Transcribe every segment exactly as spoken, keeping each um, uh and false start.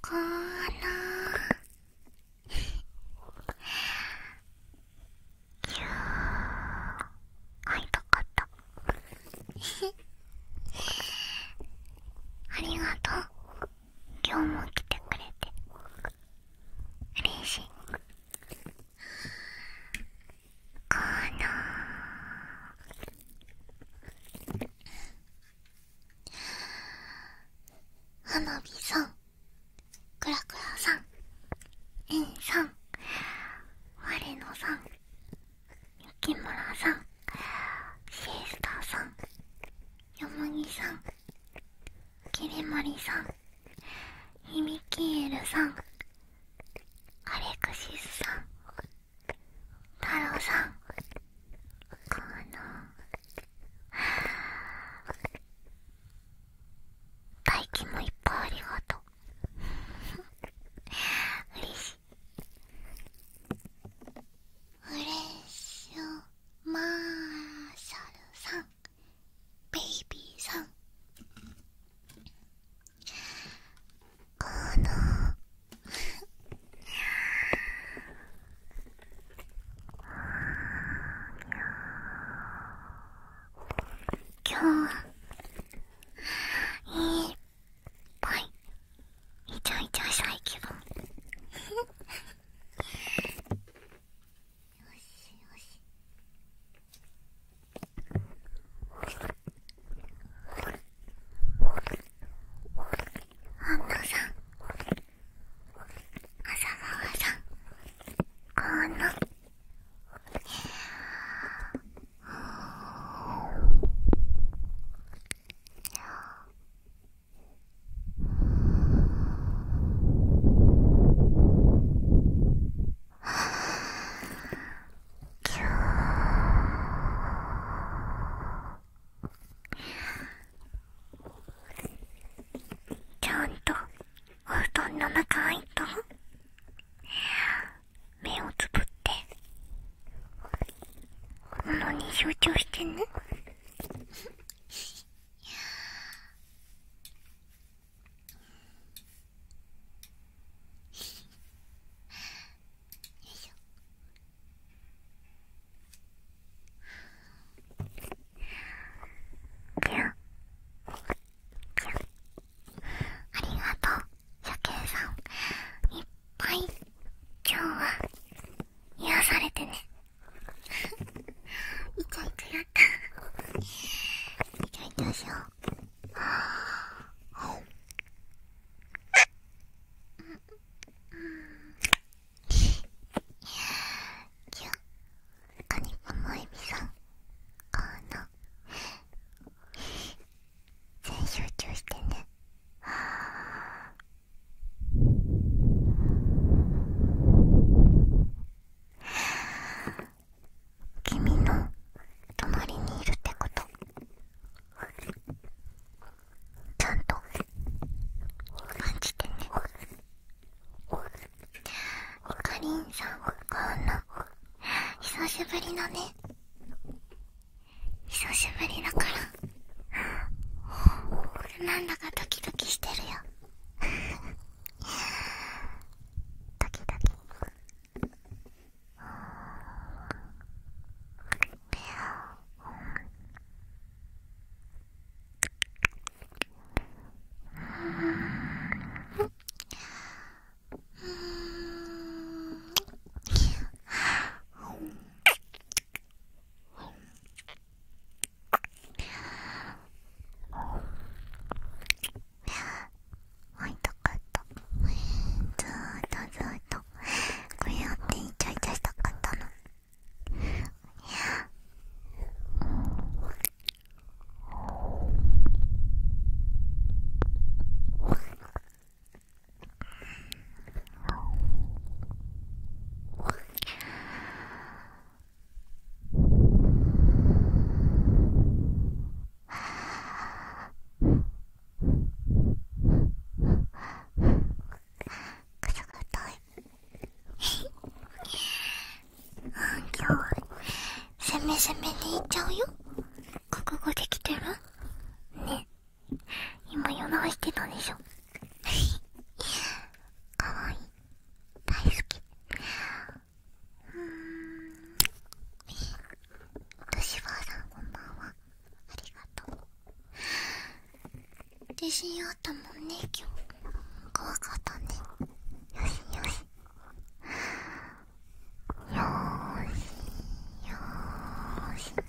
かーなー。ぎゅー、会いたかった。ありがとう。今日も来てくれて嬉しいかなー。花火さん、クラクラさん、エンさん、我のさん、雪村さん、シエスターさん、よもぎさん、きりもりさん、ひみきえるさん、アレクシスさん、太郎さんかな。大輝もいっぱいありがとう。嬉しい。フレッシュマーシャルさん、ベイビーさんかな。今日はいっぱいイチャイチャしたい気分。よしよし。アンナさん、朝川さんかな。ちゃんとお布団の中入ったの？目をつぶってものに集中してね。ぴゃんぴゃん、ありがとう、シャケンさん。いっぱい今日は癒されてね。イチャイチャやったイチャイチャしよう。キュッ、カニパモエビさんかな。全集中してね。君の隣にいるってことちゃんと感じてね。ゆかりんさんかな。久しぶりだね。久しぶりだからなんだかドキドキしてるよ。ドキドキ。会いたかった。ずーっとずーっとこうやってイチャイチャしたかったの。くすぐったい。今日は攻め攻めでいっちゃうよ。覚悟できてる？ね、今夜直してたでしょ。 自信あったもんね今日。怖かったね。よしよしよーしよーし。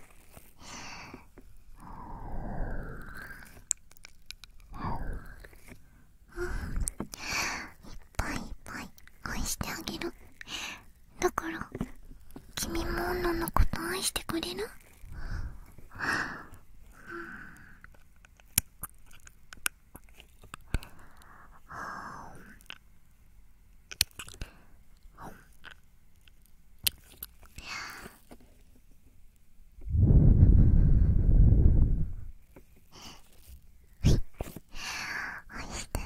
うん、いっぱいいっぱい愛してあげる。だから君も女のこと愛してくれる？愛してる。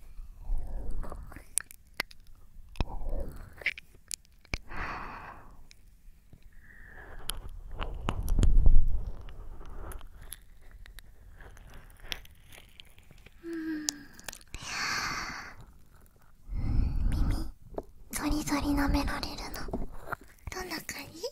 耳ゾリゾリ舐められるのどんな感じ？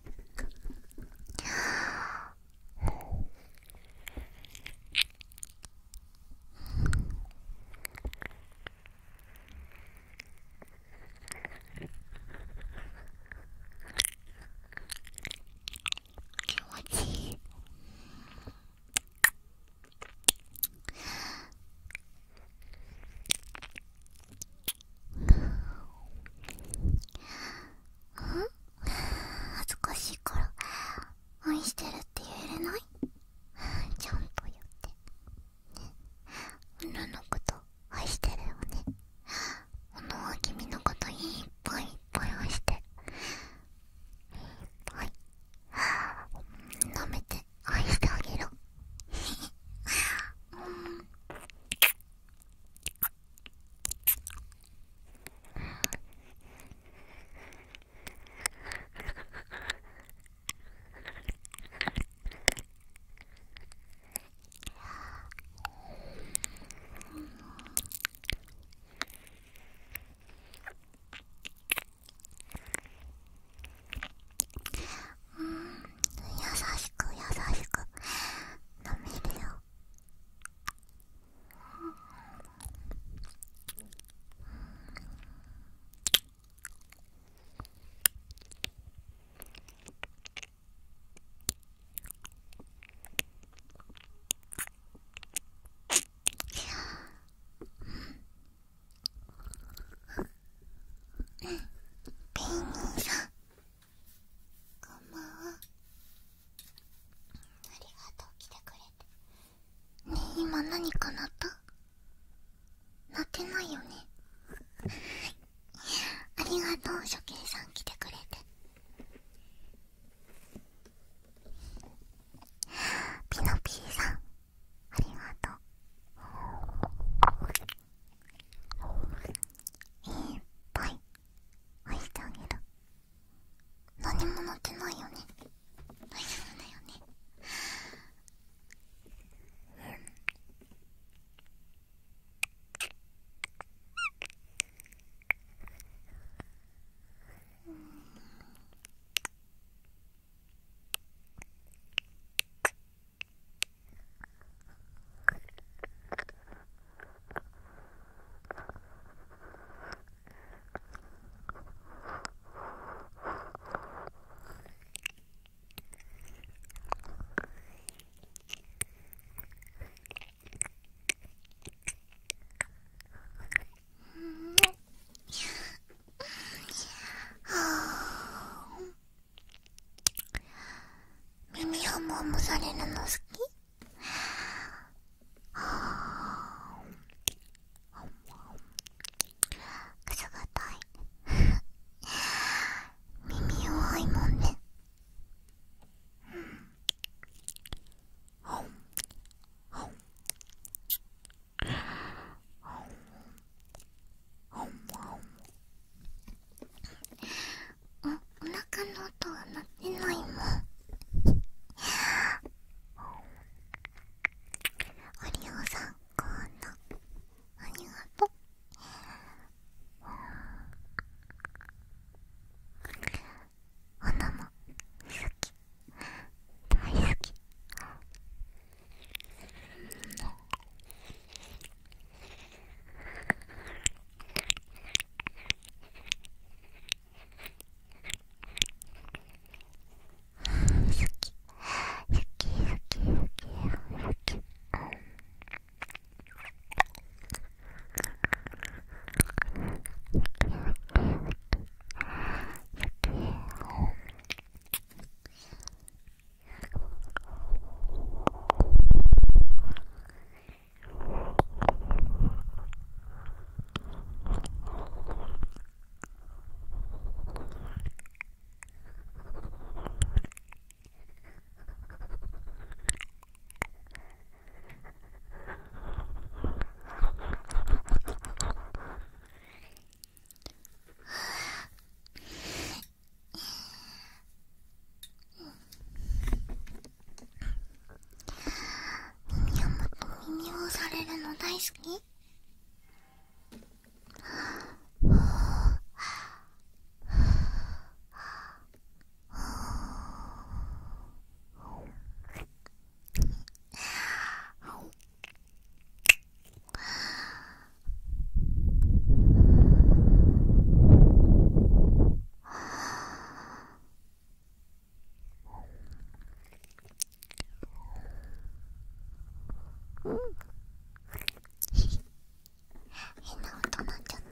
気持ちいい。恥ずかしいから愛してるって言えれない？ちゃんと言ってね。女のこと愛してるよね。女は君のこといっぱいいっぱい愛してる。いっぱい舐めて愛してあげる。うん優しく優しく舐めるよ。ペンギンさんこんばんは。ありがとう来てくれて。ねえ今何か鳴った？鳴ってないよね。ありがとう初見さん来てくれて。ピノピーさんありがとう。いっぱい愛してあげる。何も鳴ってないよね。大丈夫だよね。耳をもむされるの好き？くすぐったい。耳弱いもんね。お、お腹の音は鳴ってないもん。 好き？変な音なっちゃった。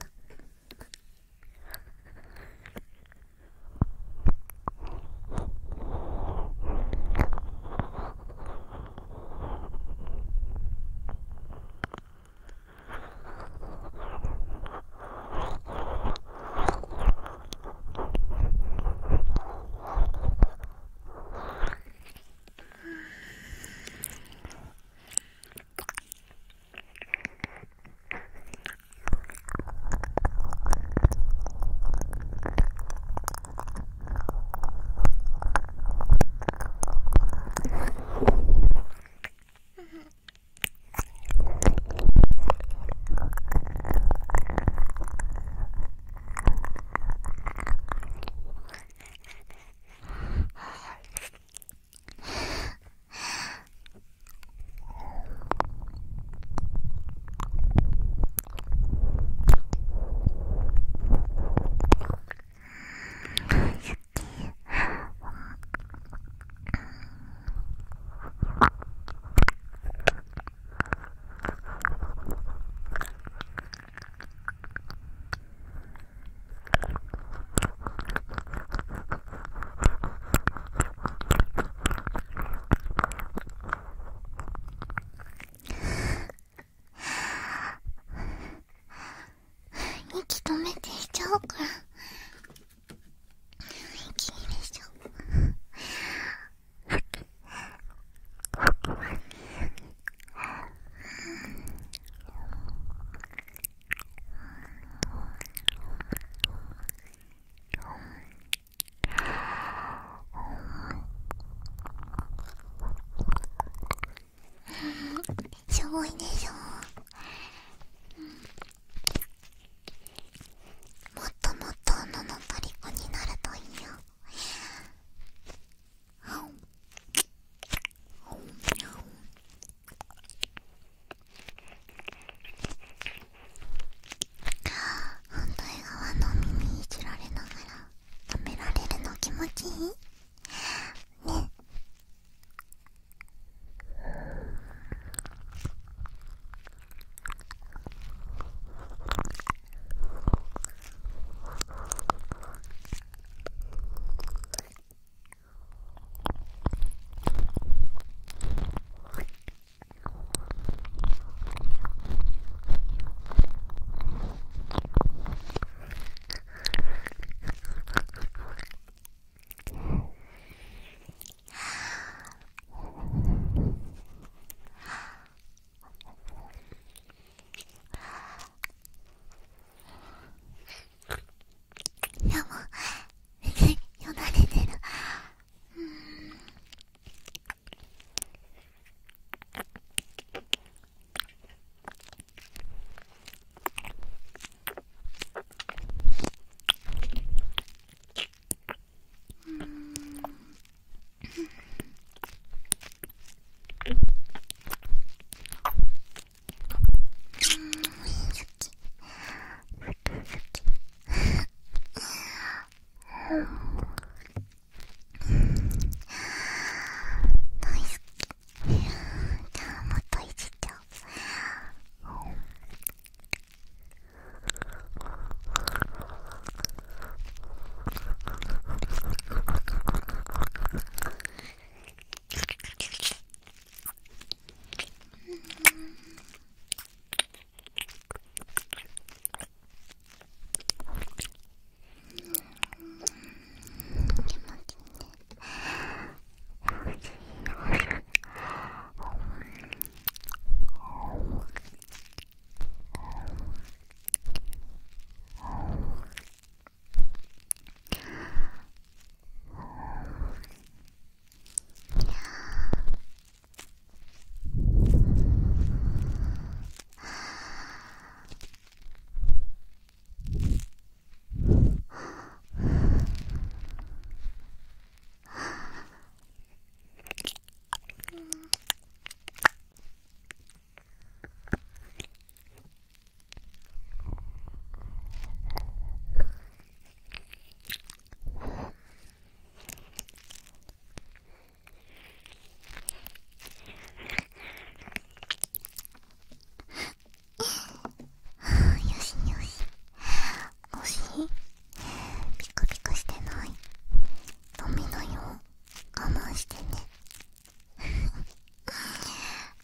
息止めてしちゃおうから。息入れしちゃおう。しょぼいでしょ。もっともっと斧の虜になるといいよ。反対側の耳いじられながら食べられるの気持ちいい？ね。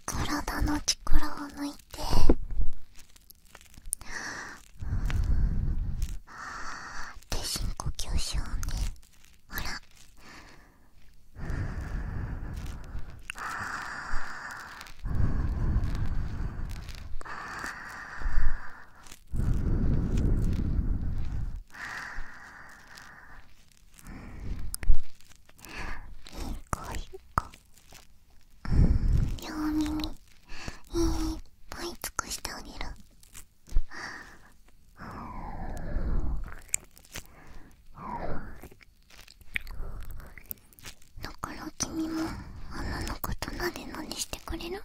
体の力を抜いて、で深呼吸しようね。ほら、いい子いい子。両耳いっぱい尽くしてあげる。だから君も穴のことなでなでしてくれる？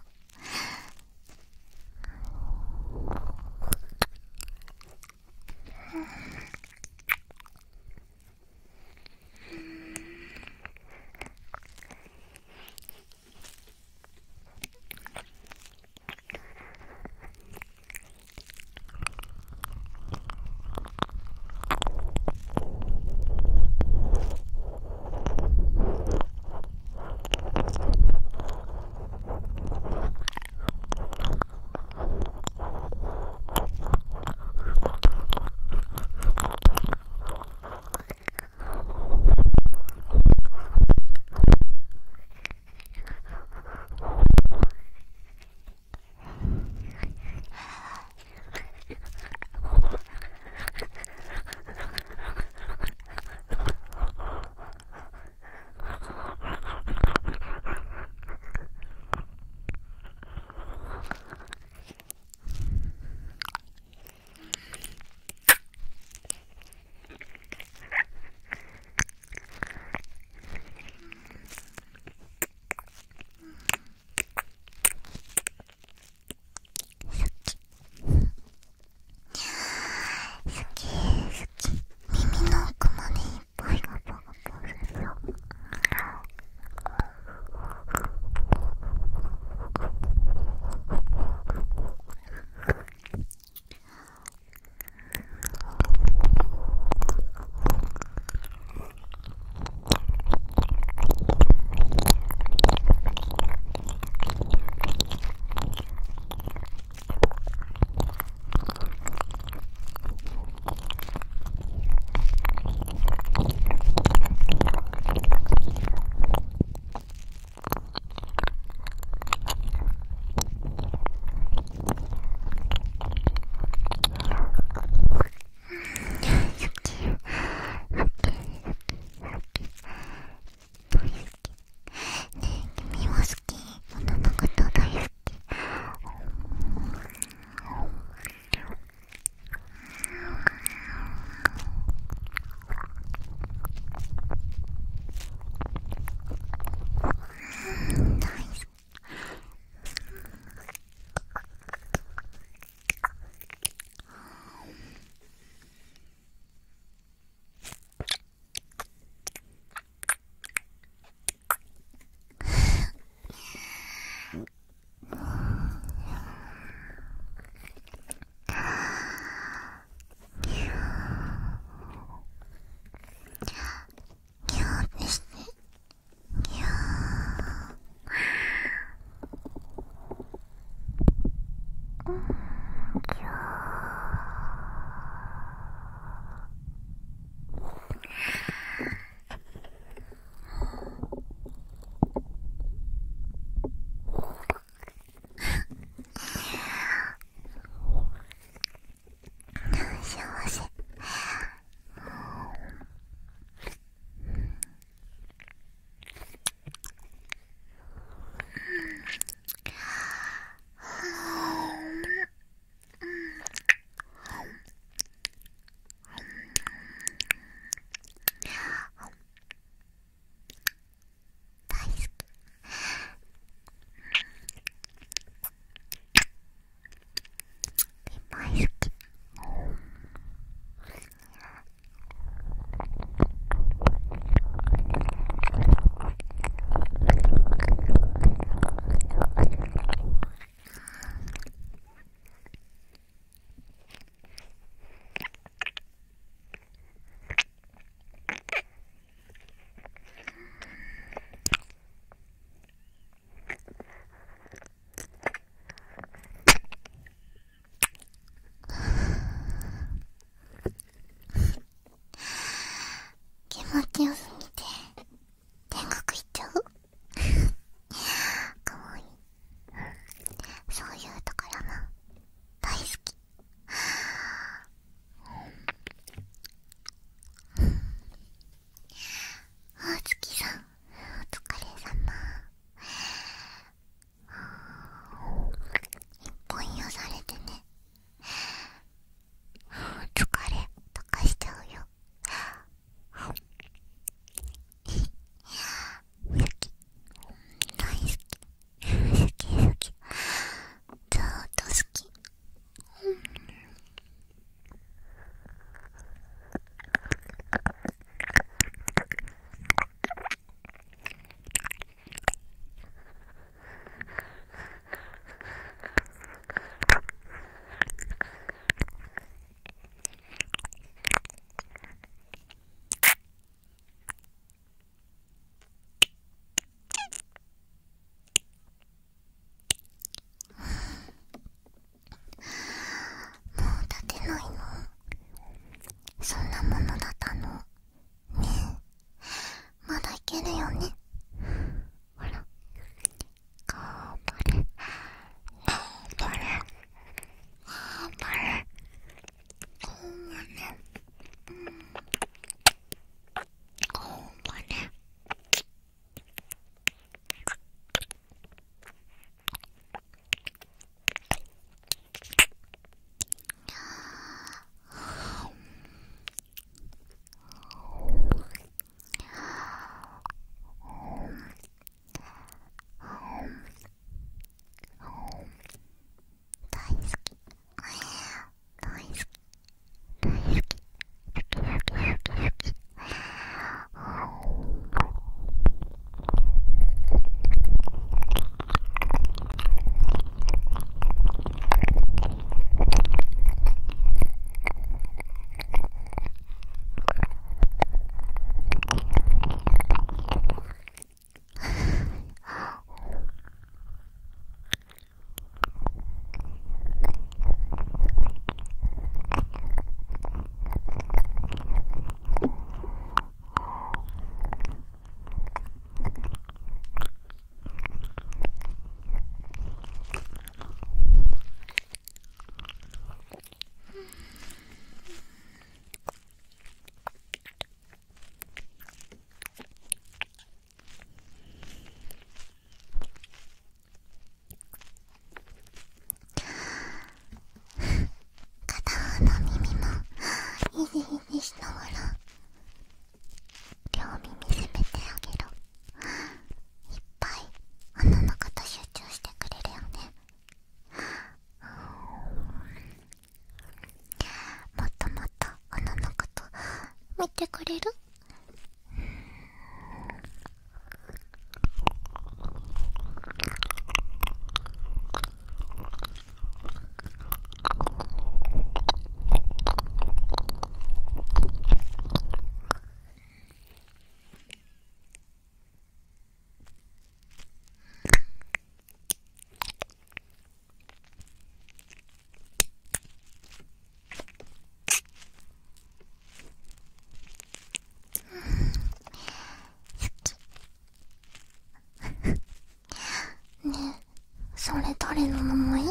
彼の名前？ね、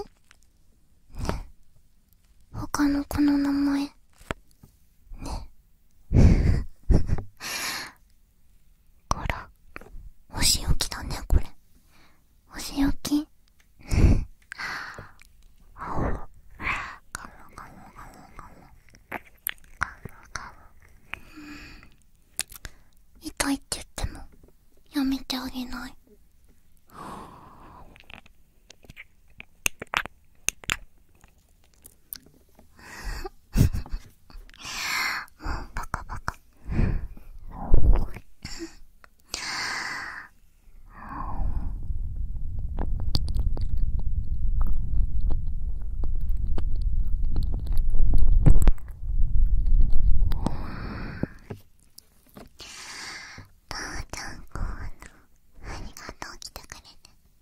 他の子の名前？ね。こら、お仕置きだね、これ。お仕置き？痛いって言ってもやめてあげない？もうバカバカ。父ちゃんコーナーありがとう、来てくれて。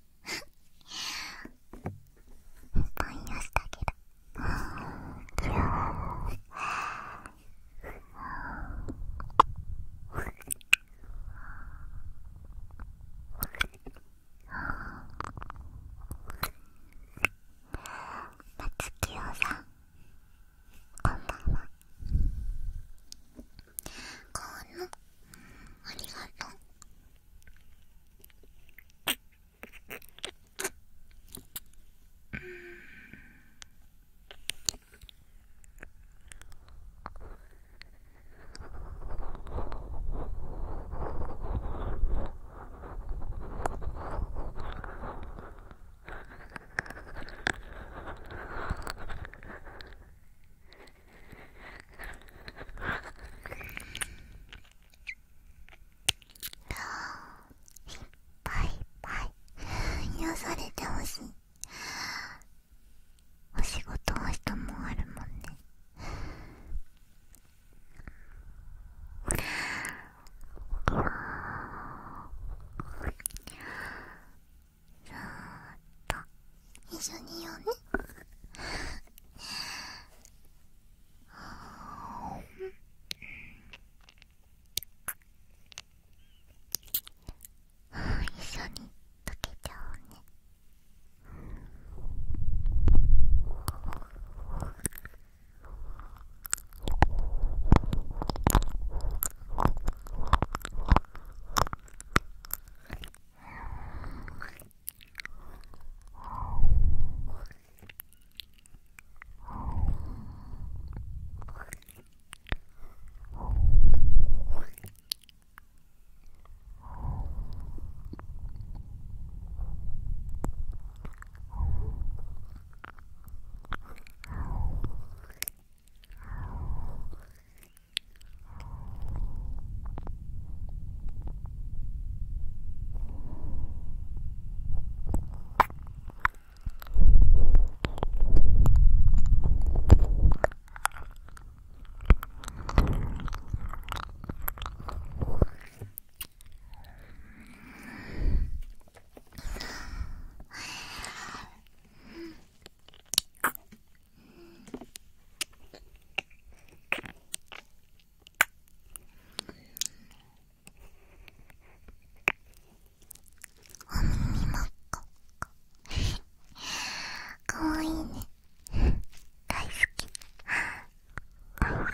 パン屋したけど。夏希代さん、こんばんは。こんな、ありがとう。バイバイ。癒されてほしい。お仕事は人もあるもんね。ずーっと一緒にいようね。一緒に溶けちゃおうね。お耳真っ赤。かわいいね。大好き。大好き。大好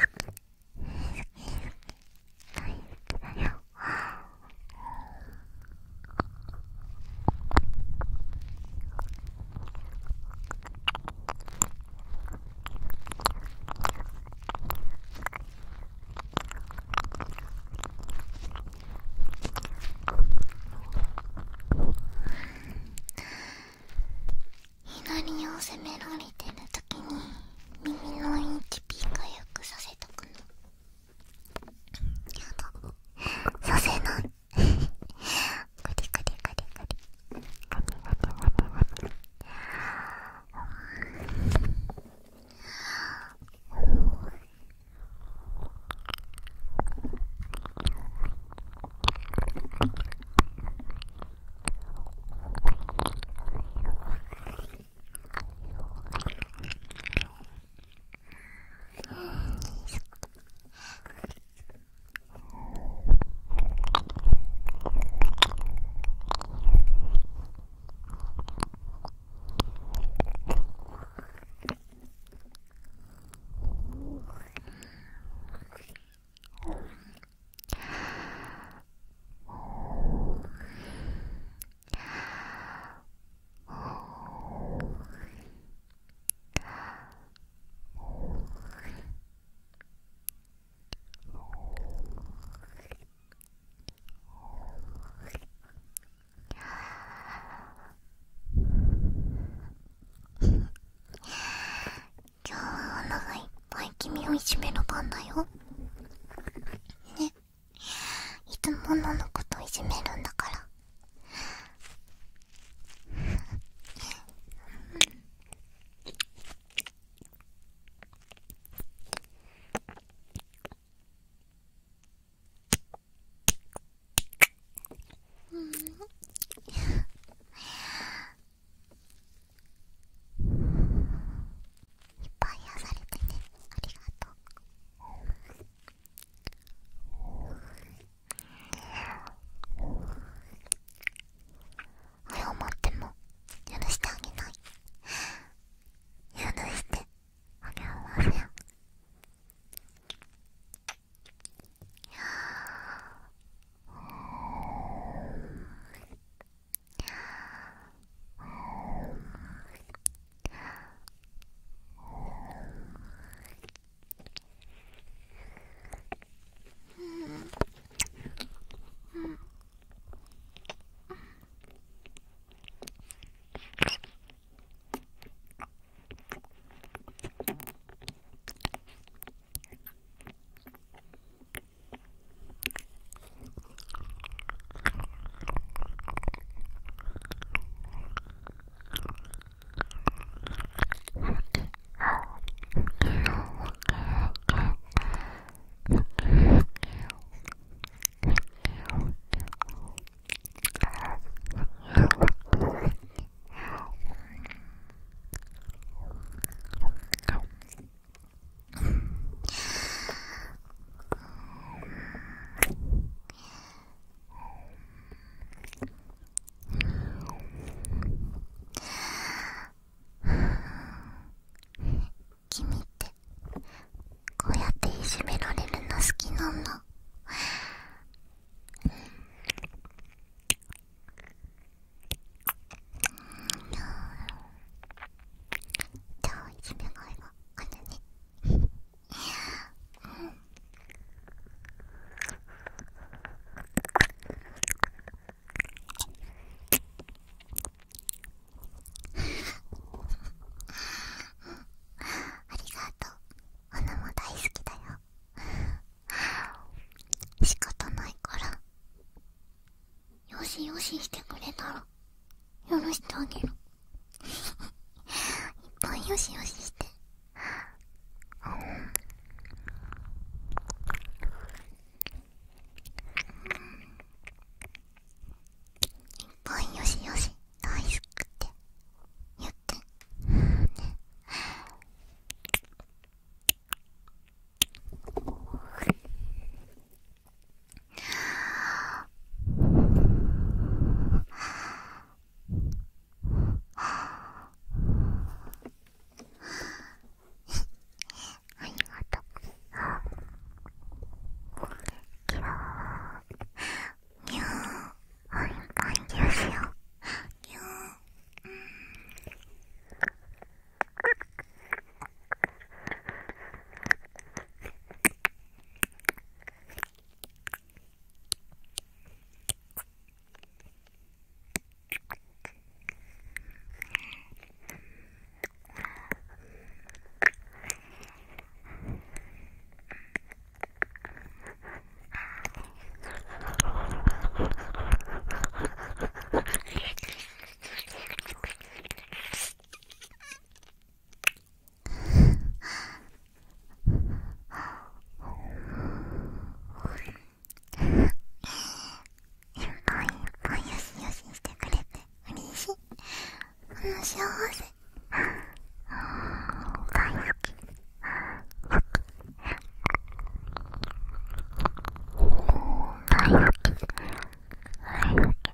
き。大好きだよ。左を責められてるときに耳のインチピーカよくさせとくの。やだ、させない。グリグリグリグリ。グリグリグリグリ。 ししてくれたら許してあげる。いっぱいよしよしして。うん、いっぱいよしよし大好きって言って、ね。ありがとう。今日いやーいっぱいですよ。いやー、うん、いっぱいいっぱいよしよししてくれて嬉しい。うん、幸せ。大好き。大好き。大好き。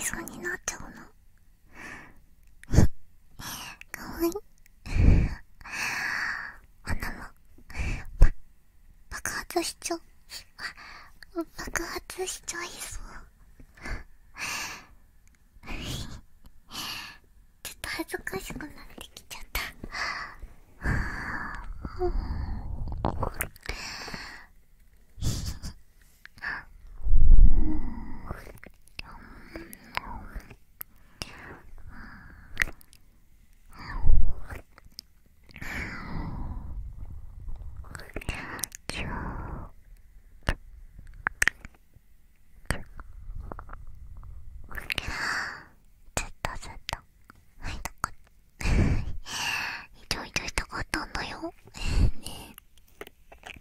そうになっちゃうの。かわいい。鼻もば爆発しちゃう。爆発しちゃいそう。ちょっと恥ずかしくなってきちゃった。ずっとずっと会いたかった。いろいろしたかったんだよ。ね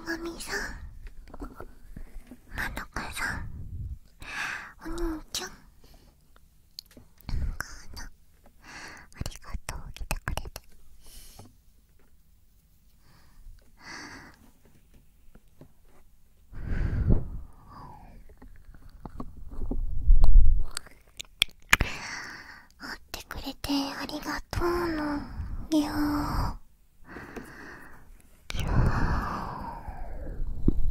神さん、まどかさん、お兄ちゃん、かな、ありがとう、来てくれて。会ってくれてありがとうのよ。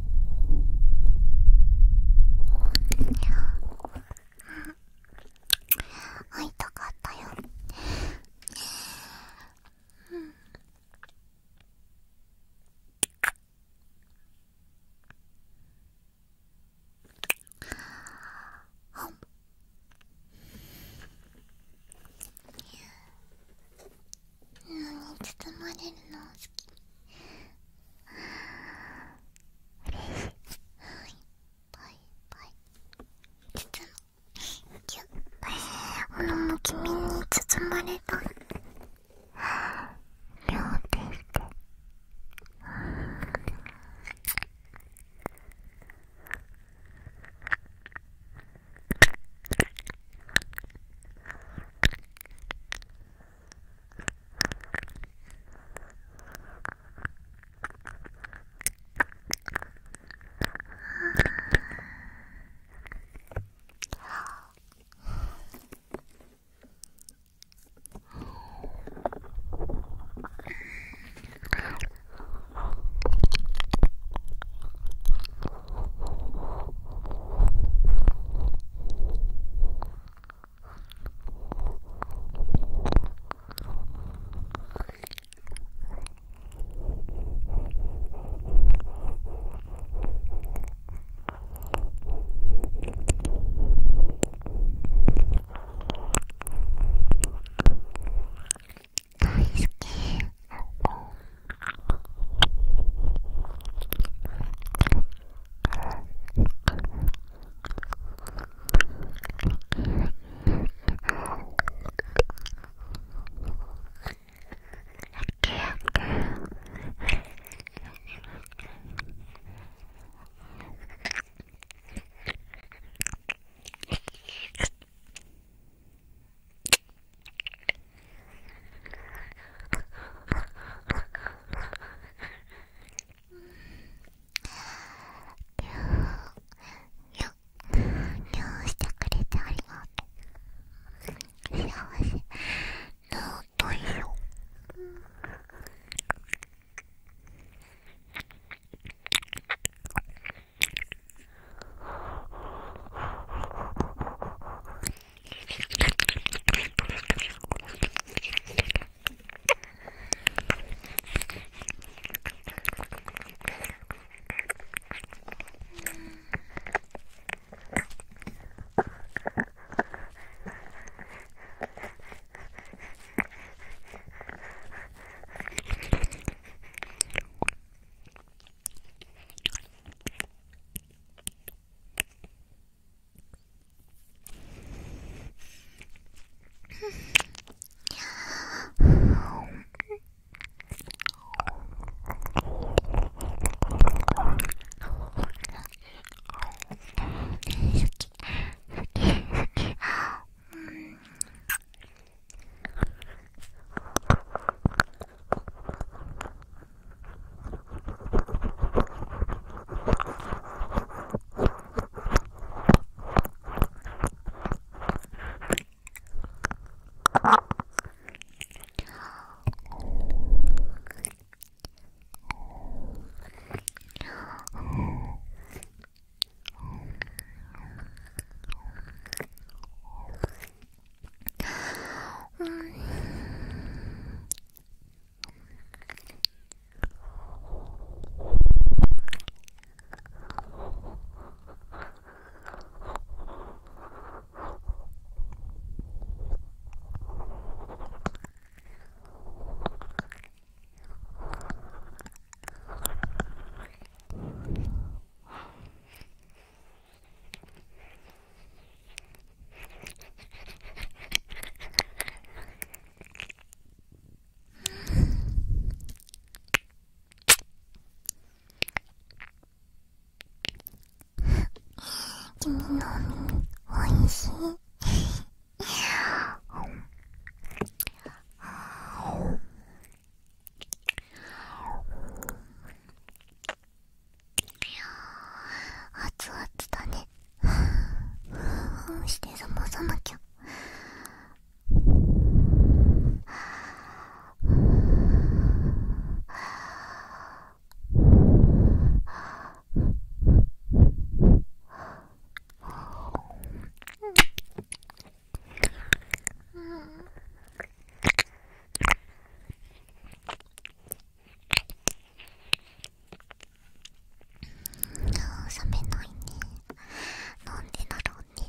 君のお耳おいしい。熱々だね。ふんして冷まさなきゃ。冷めないね。なんでだろうね。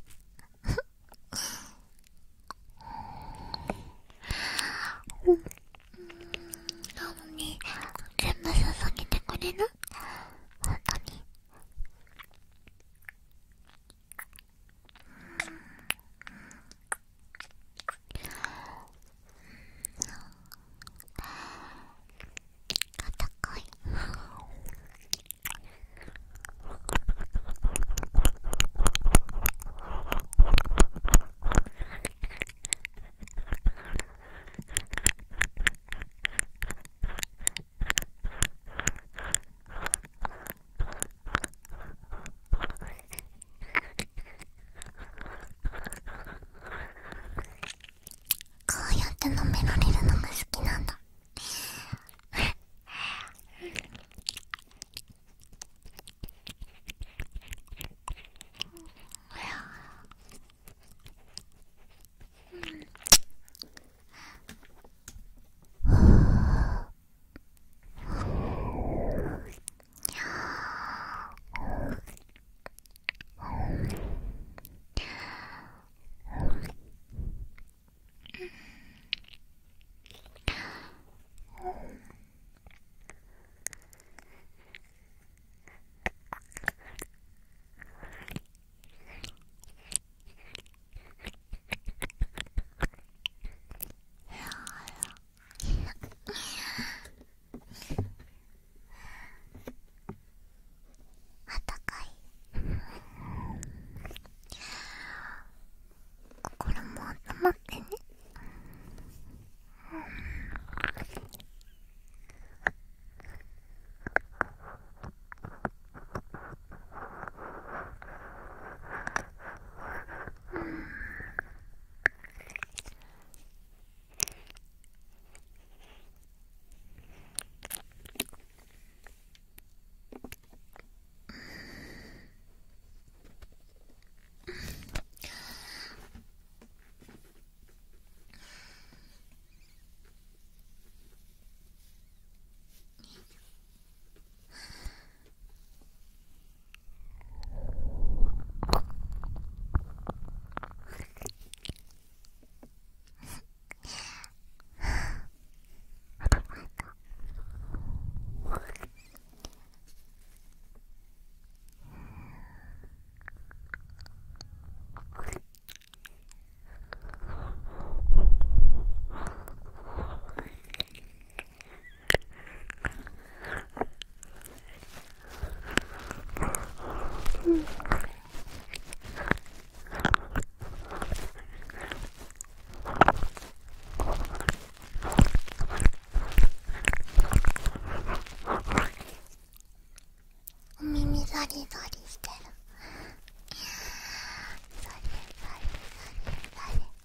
なのに全部捧げてくれる？本当に。あったかい。こうやって舐められるのが好きなんだ。あったかい。心も温まってね。お耳ザリザリしてる。ザリザリザリザリ。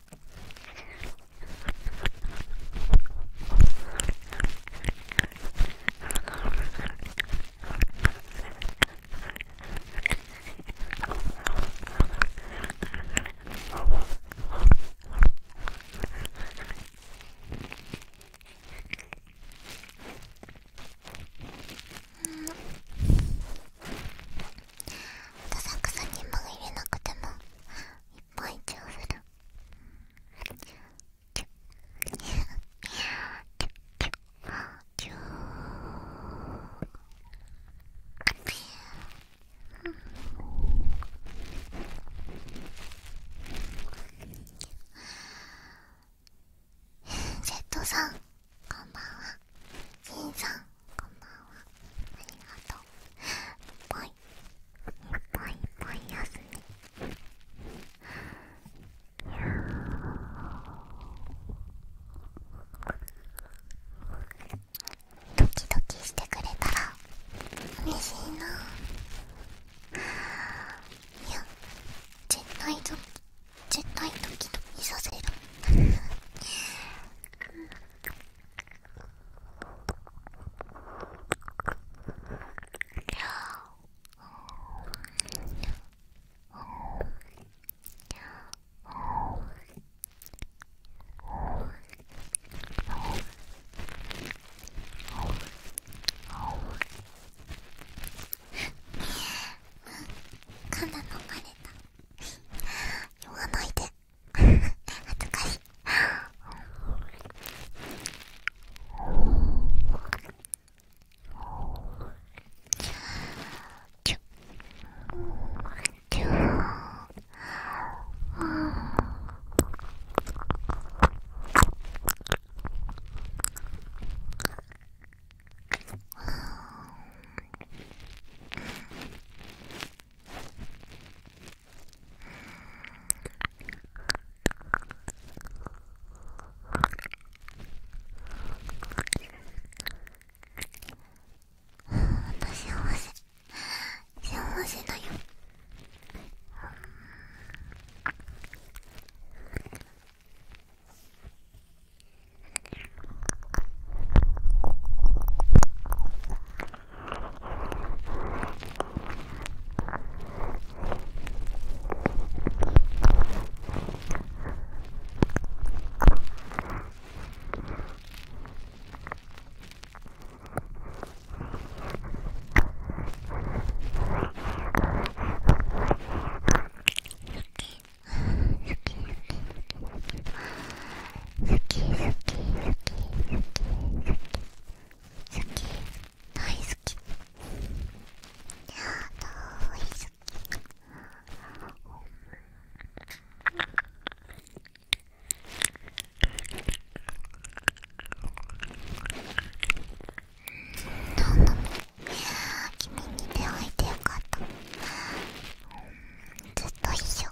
じゅう、うん、私幸せ幸せだよ。好き好き好き好き好き大好き。いや大好き。どんなも君に出会えてよかった。ずっと一緒。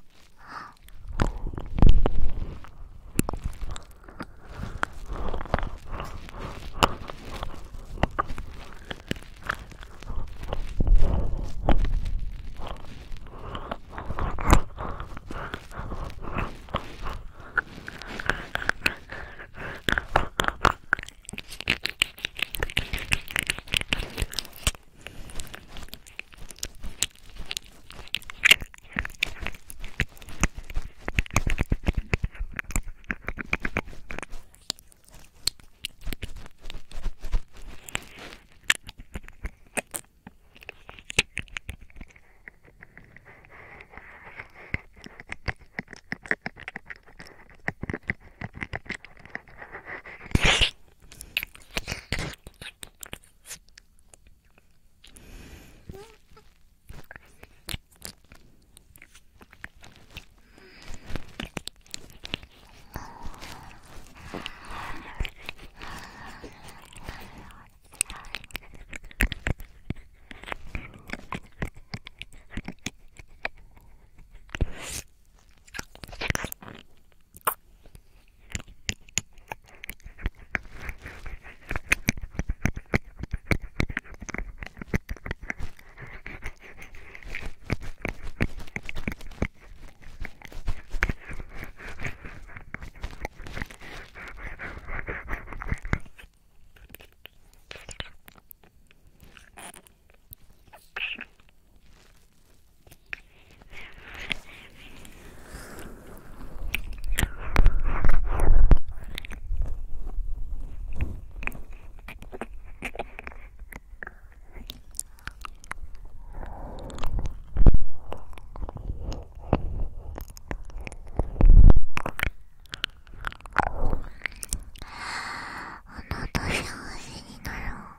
あなた幸せになろう。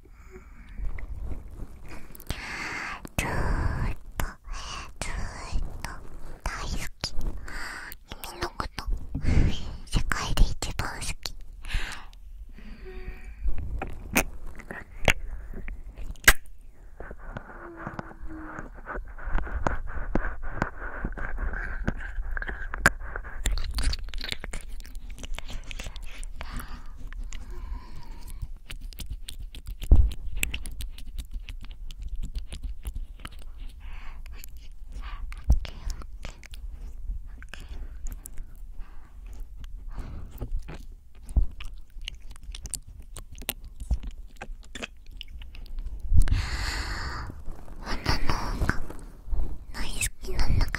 ずーっとずーっと大好き。君のこと世界で一番好き。あんなのが大好きなんだから。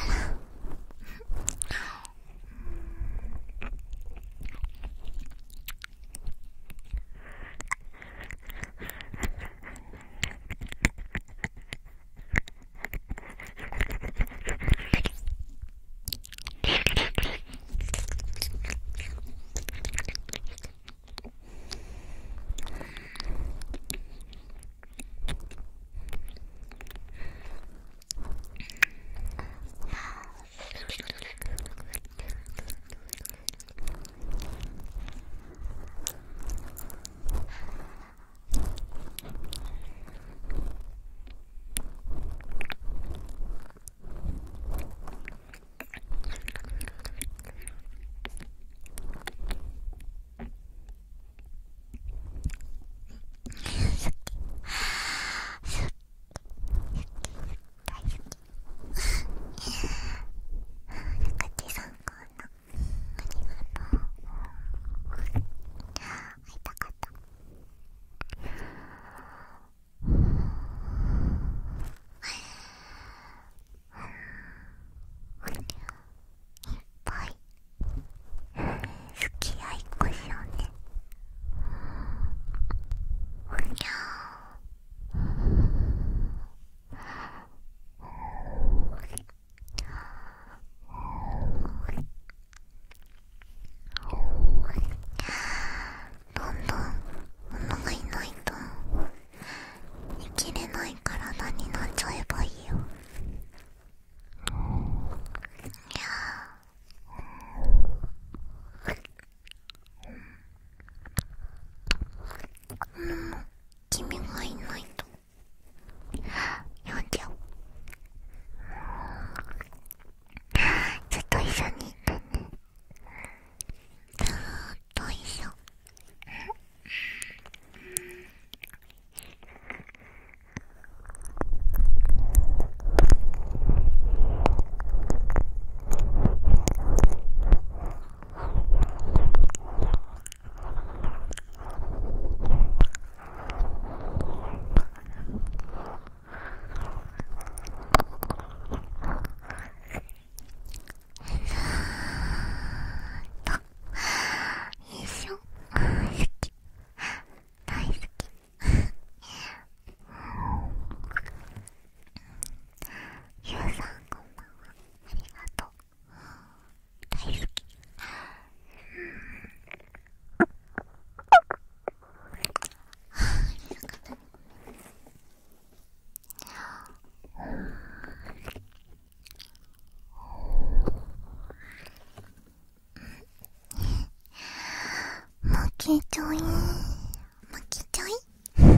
けちょい負けちょいうん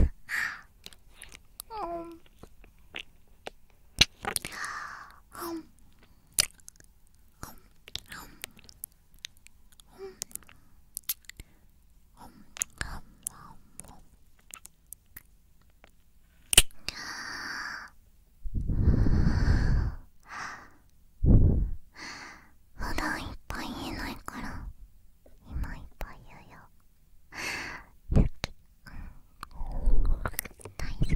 うん普段いっぱい言えないから今いっぱい言うよ。好き、大好き、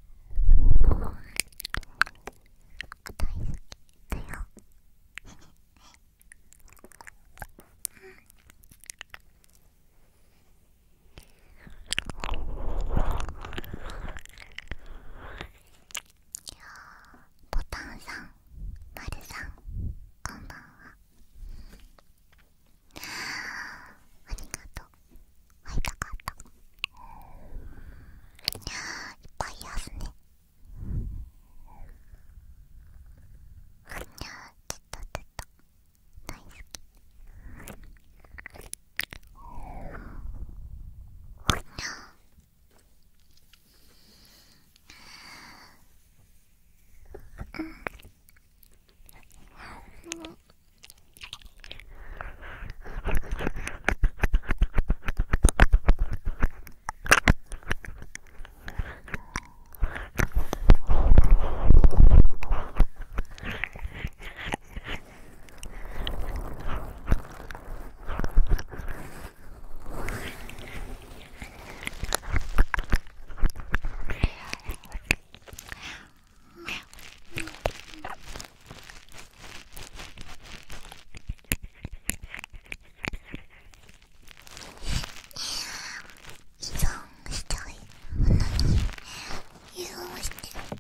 大好きだよ。ボタンさん、まるさん、こんばんは。ありがとう。会いたかった。いっぱいやすね。ずっとずっと大好き。依存しちゃうものに依存してる。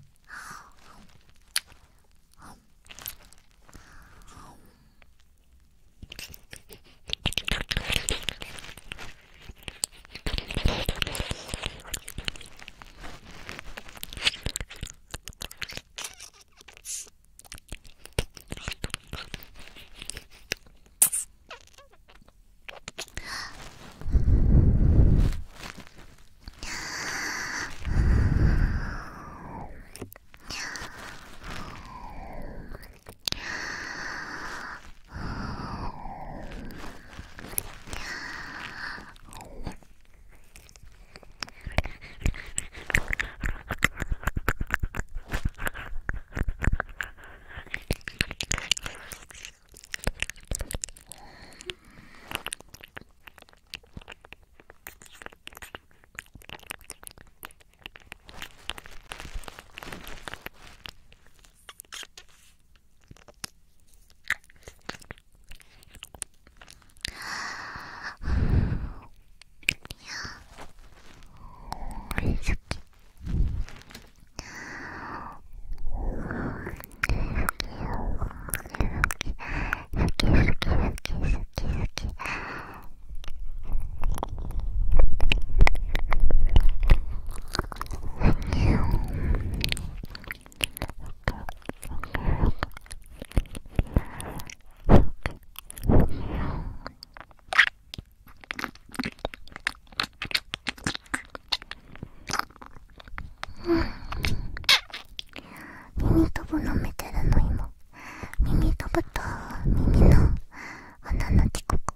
耳たぶ舐めてるの今。耳たぶと耳の穴の近く。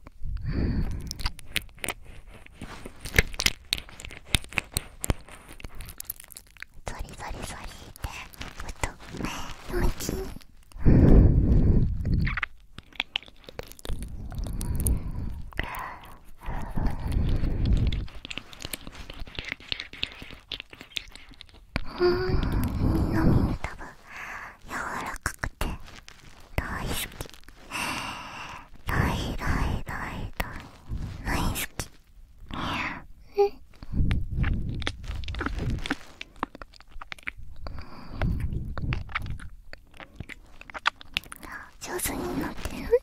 ゾリゾリゾリって音気持ちいい。うん、君の耳たぶ柔らかくて大好き。大大大大大好き。うん、上手になってる。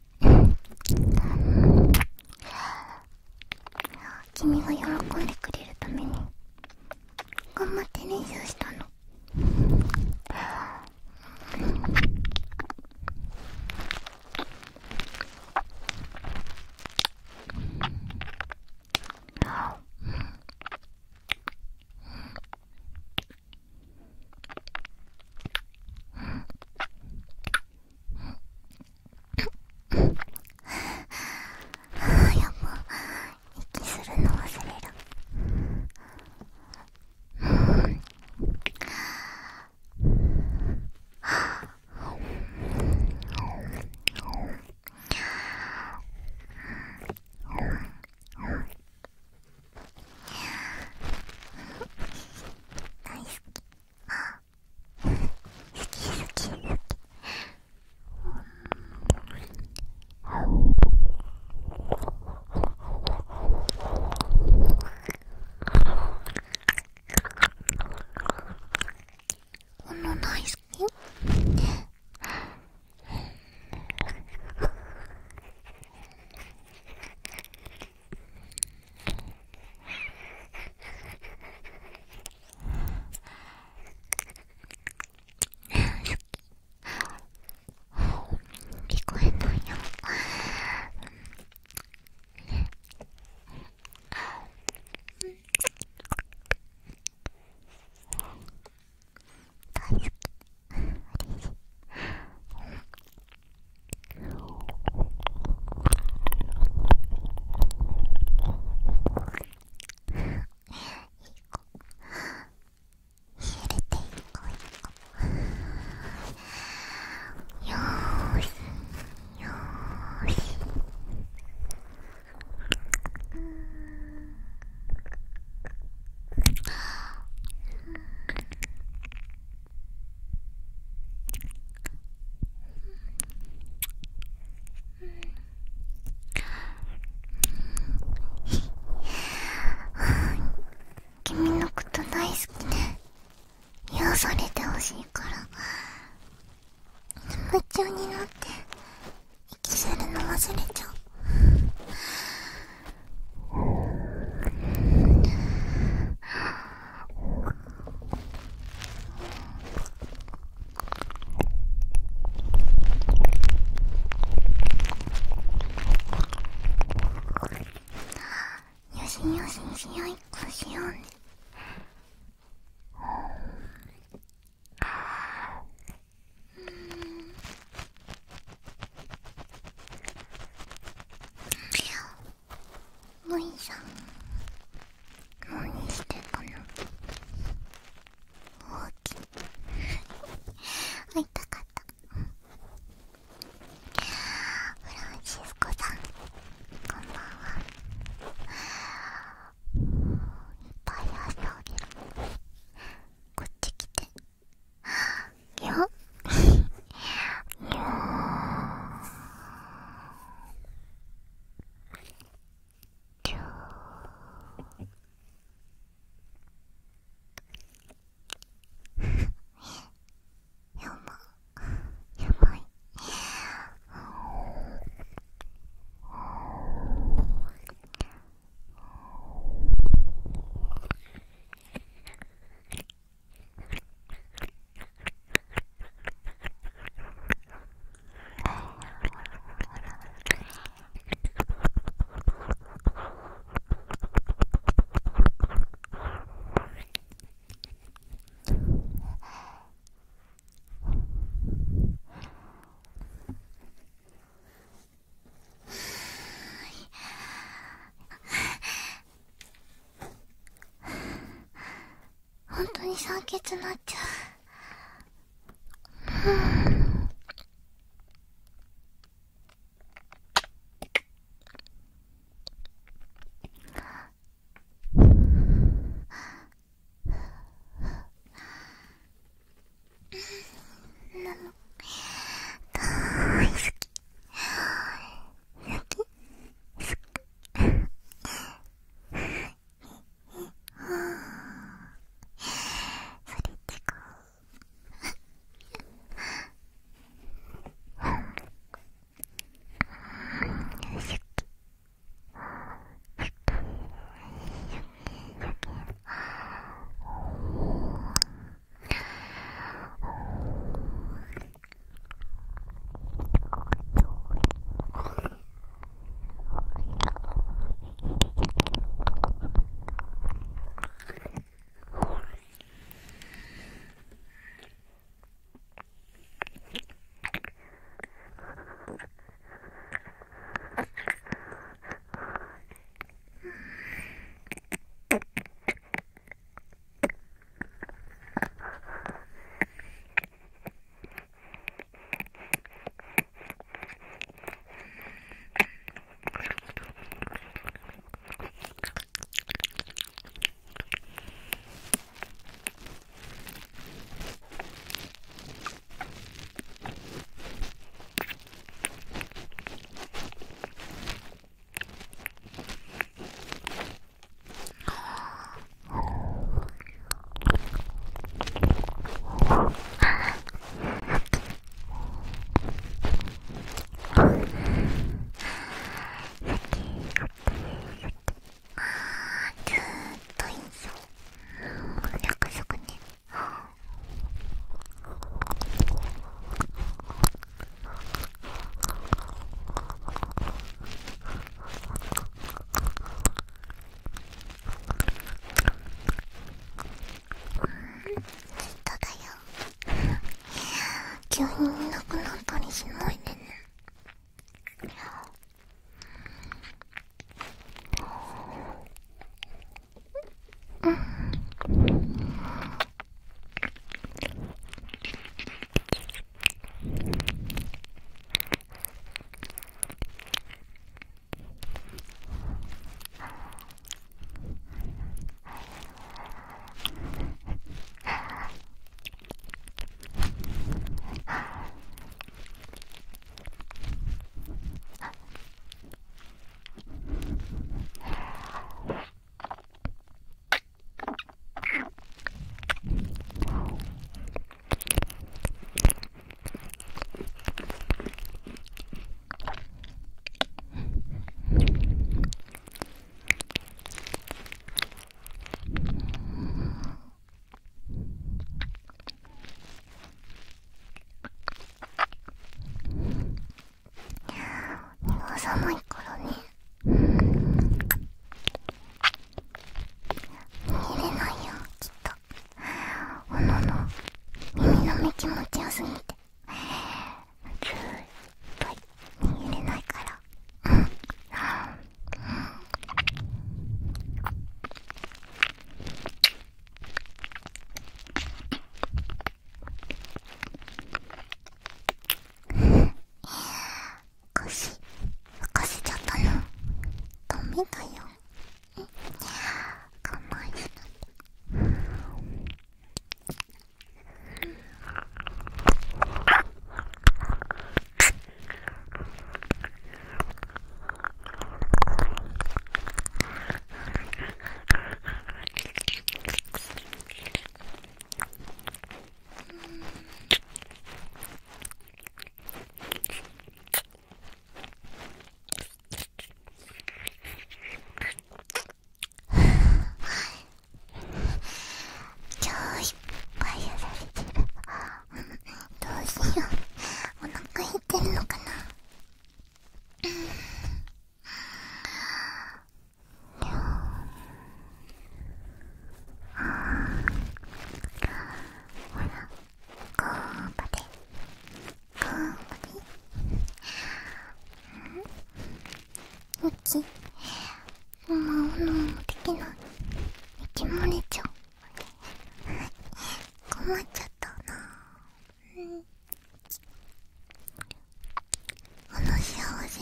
君が喜んでくれるために頑張って練習したの。 しいから夢中になって息するの忘れちゃう。よしよししよいこしようね。おいさん何してたの？大きい会いたかった。フランシスコさんこんばんは。いっぱい汗あげる。こっち来て。よっよーちょーやばやばい。本当に酸欠なっちゃう。なの大好き。好き好き。それ違う。急にいなくなったりしないでね。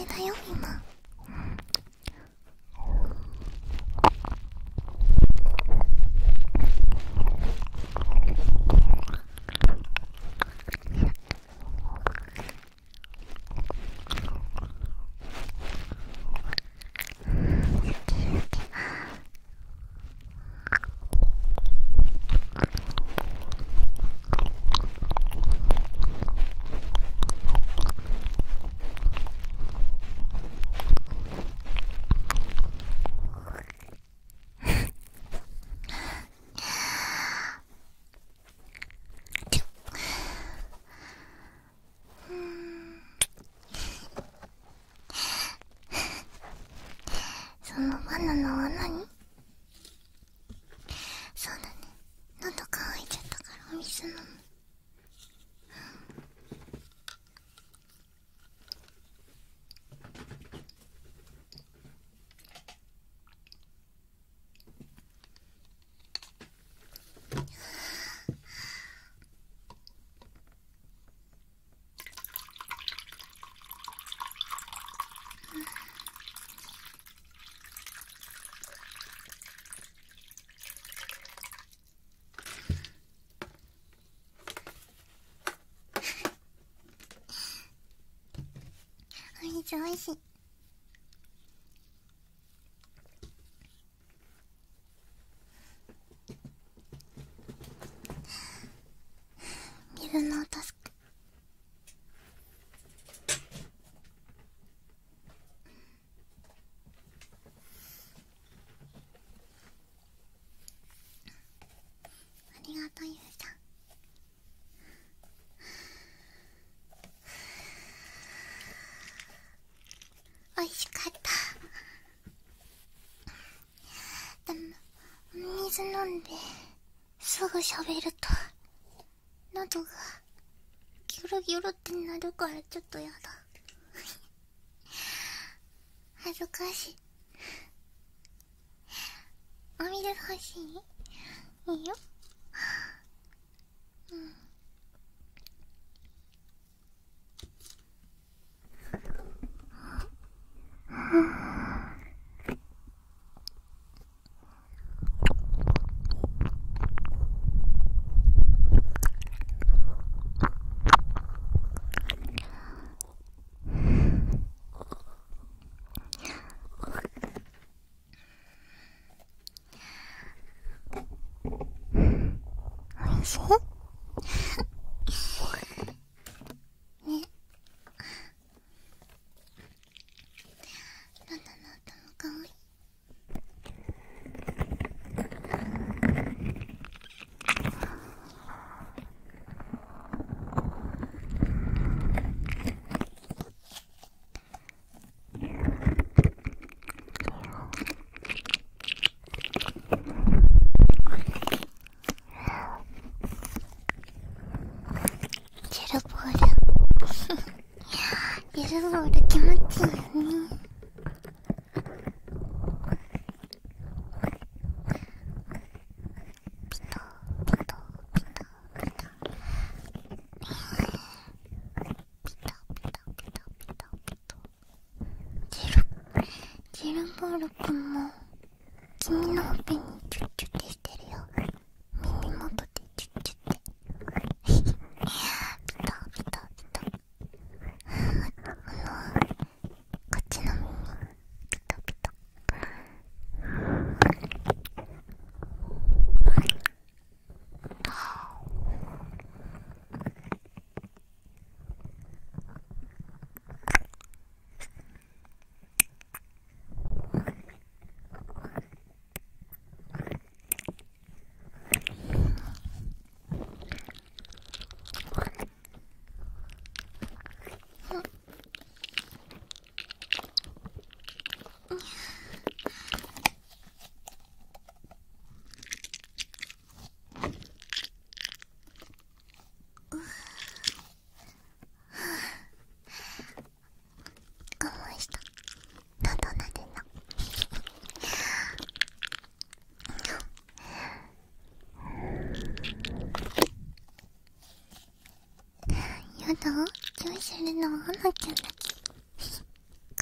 れだよ今。そのバナナは何？そうだね、喉乾いちゃったからお水飲む。お水おいしい。水の音すく。ありがとうゆうさん。おいしかった。でもお水飲んですぐ喋ると喉がギュルギュルってなるからちょっとやだ。恥ずかしい。お水欲しい？いいよ。うん。おいしい？ね。なんだなんだのかわいい。ジェルボールジェルボール気持ちいいよね。ピトピトピトピトピトピトピトピトピト。ジェルジェルボールくんも君のほっぺにチュッチュってしてるよ。耳元でチュッチュってピトピトピト。あのこっちの耳ピトピト。我慢した。喉なでな。やだ、ジョイシャルの花ちゃんだけ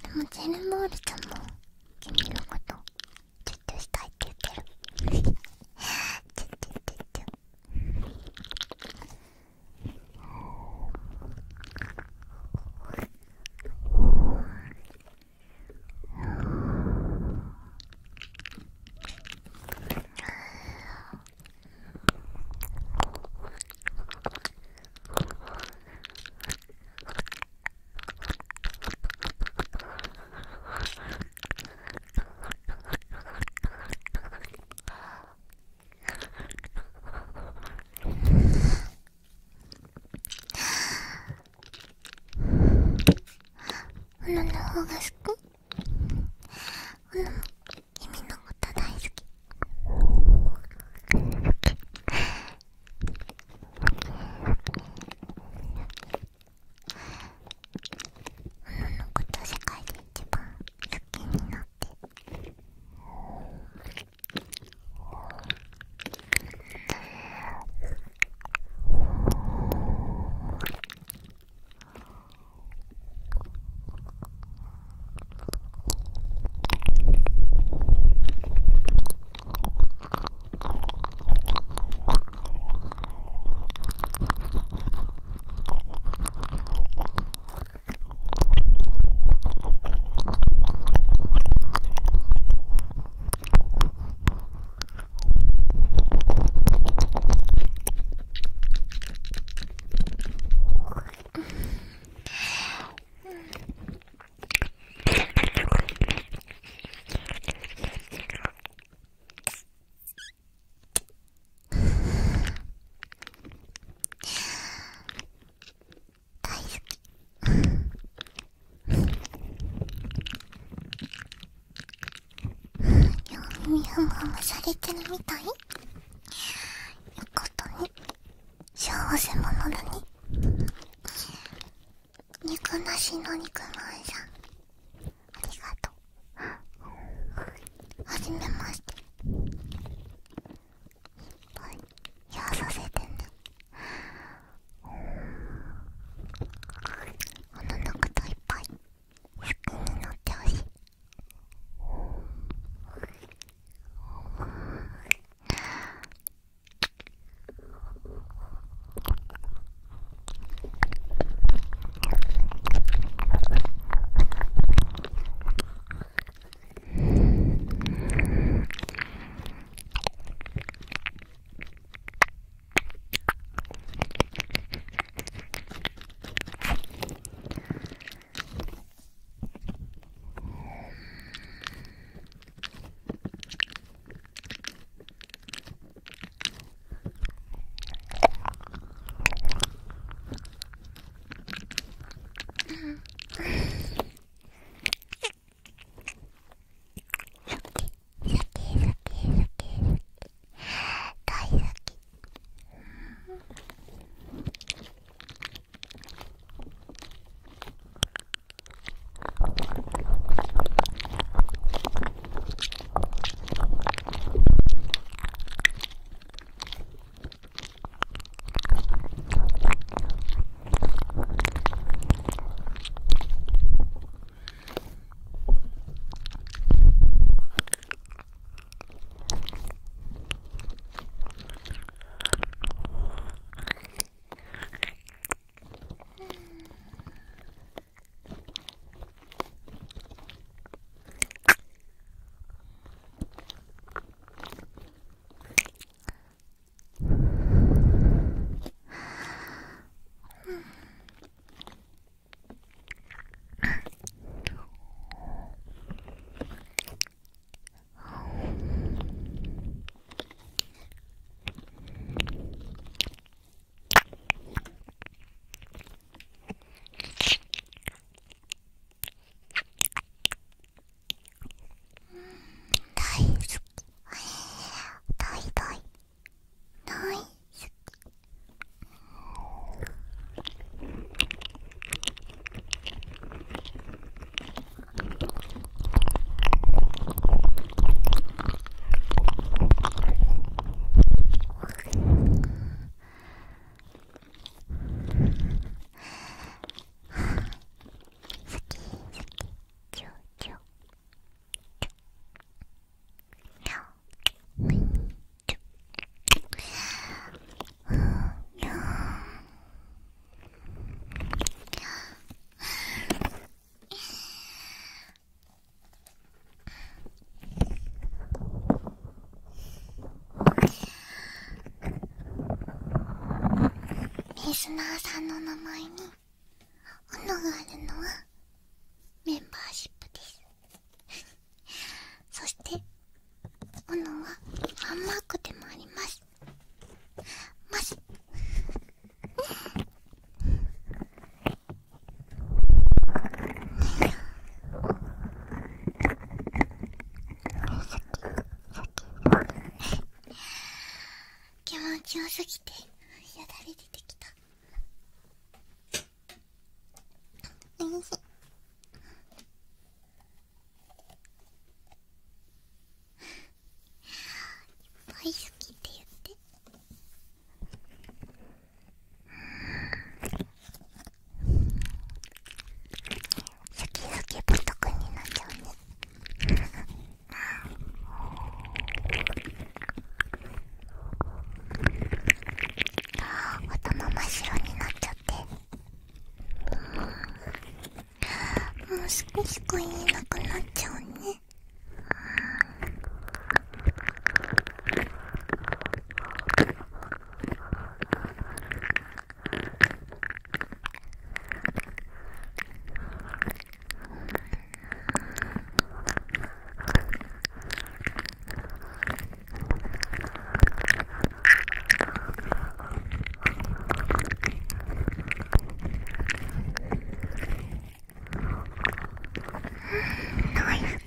もチェルボールちゃんも君のことチュッチュしたいって言ってる。チュッチュッチュッチュッ。オノの方が好き？オノも君のこと大好き。オノのこと世界で一番好きになって。耳ふんふんされてるみたい？よかったね。幸せ者だね。肉なしの肉まんさん、ありがとう。はじめまして。いっぱい癒させてね。女の子といっぱい好きになってほしい。 スナーさんの名前に斧があるのはメンバーシップです。そして斧はワンマークでもあります。ます。気持ちよすぎてよだれ出てきた。おいしい。大好きって言って。好き好きボトクになっちゃうね。頭真っ白になっちゃって、もう少ししか言えなくなっちゃうね。大好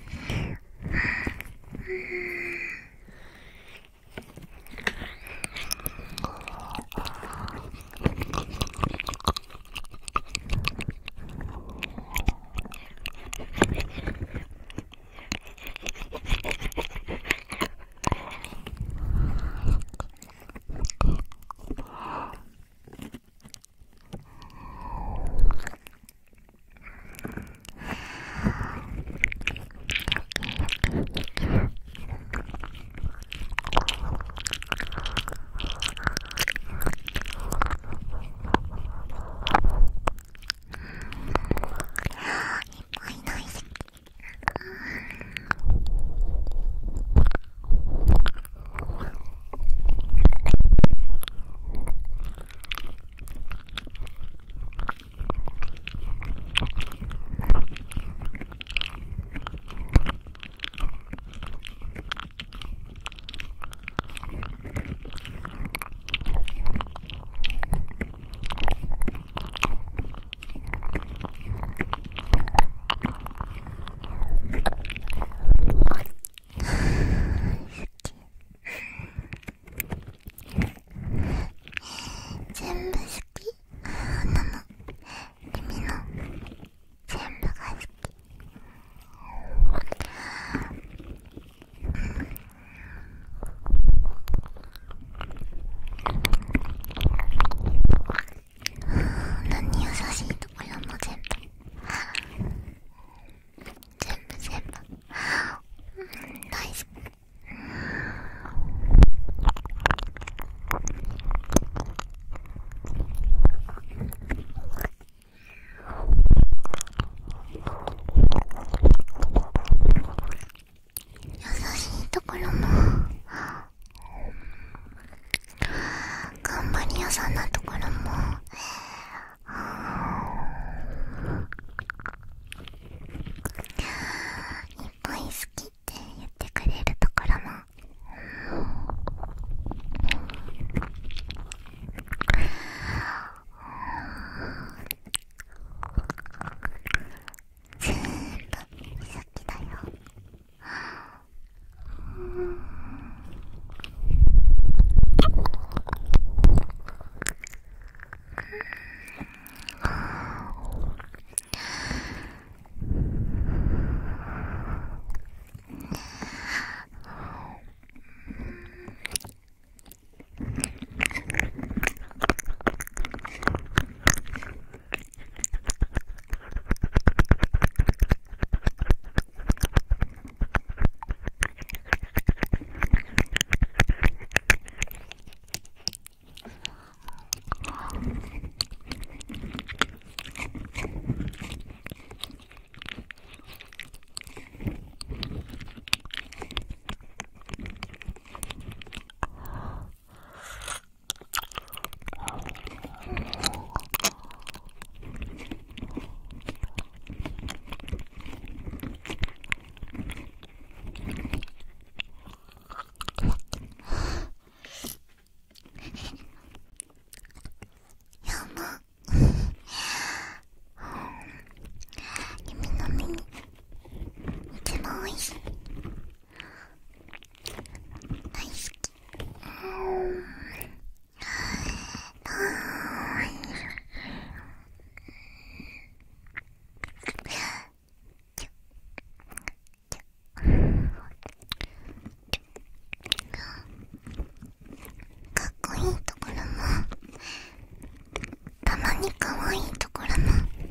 可愛いところも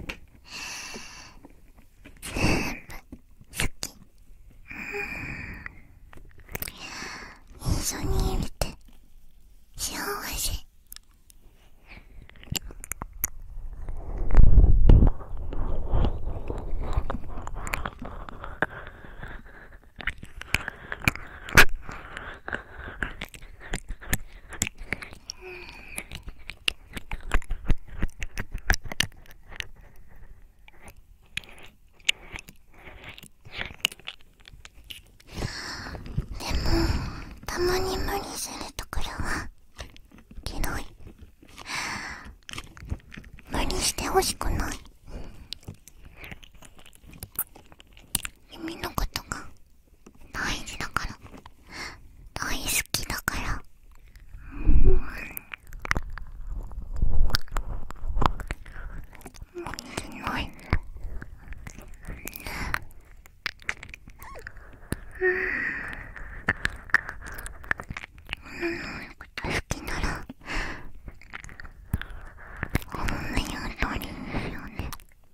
全部好き。一緒にいるって幸せ。たまに無理するところはひどい。無理してほしくない。君のことが大事だから、大好きだから。無理しない。女のこと好きなら本の言う通りですよね。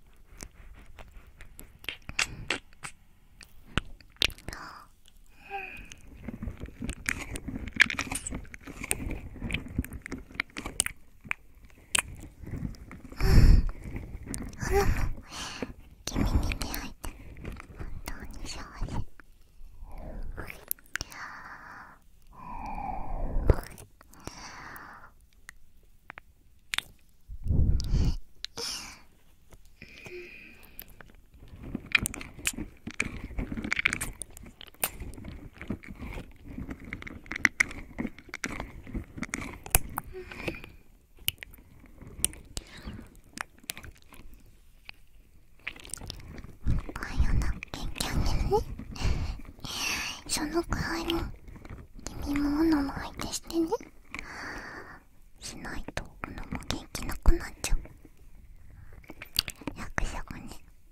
あのも君に出会えて本当に幸せ。おはような、元気あげるね。その代わり君もおのも相手してね。しないとおのも元気なくなっちゃう。約束ね。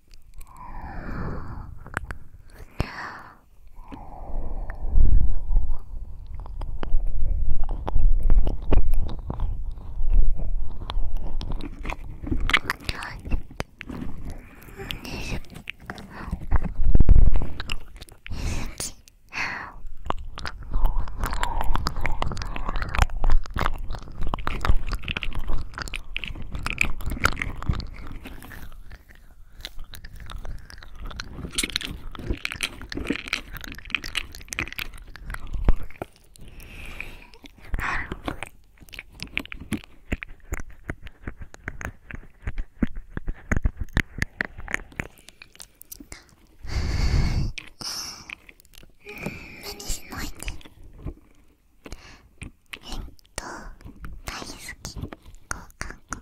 無理しないで。えっと大好き交換語。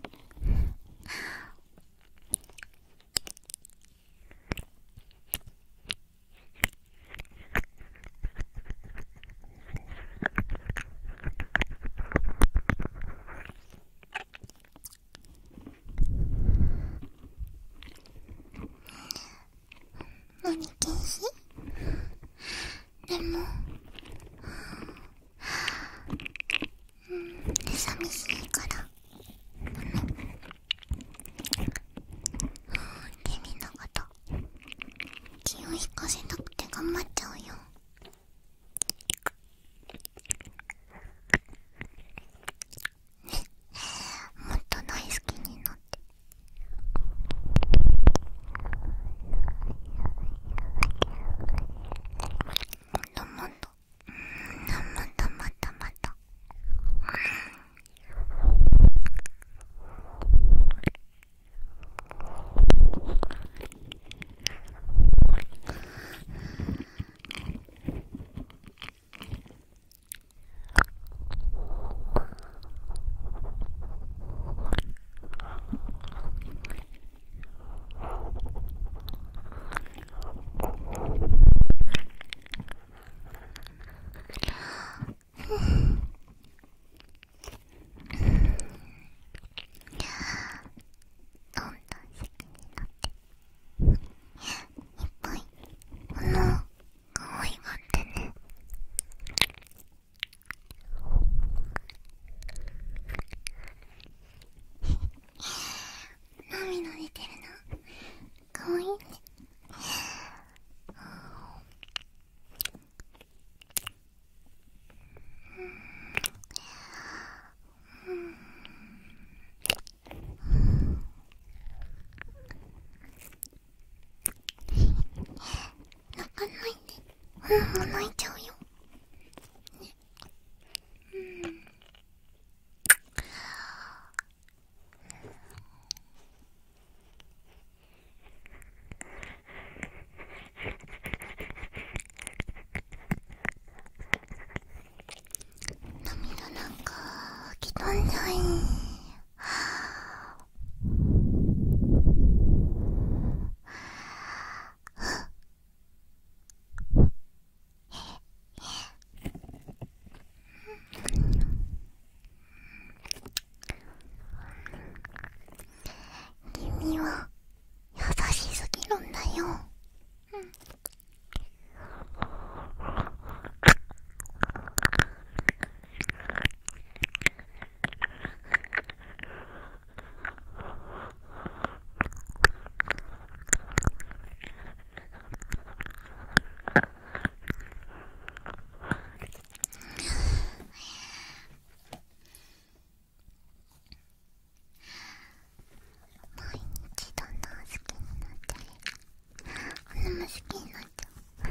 何禁止？でも、うん、で寂しいから、あの、うん、君のこと気を引かせなくて頑張っちゃうよ。ね、もっと大好きになって。もっともっないで。うん、もう泣いちゃうよ。ね。うん。涙なんか吹き飛んじゃい。君は優しすぎるんだよ。うん。毎日どんどん好きになってあれ。あんなも好きになっちゃう。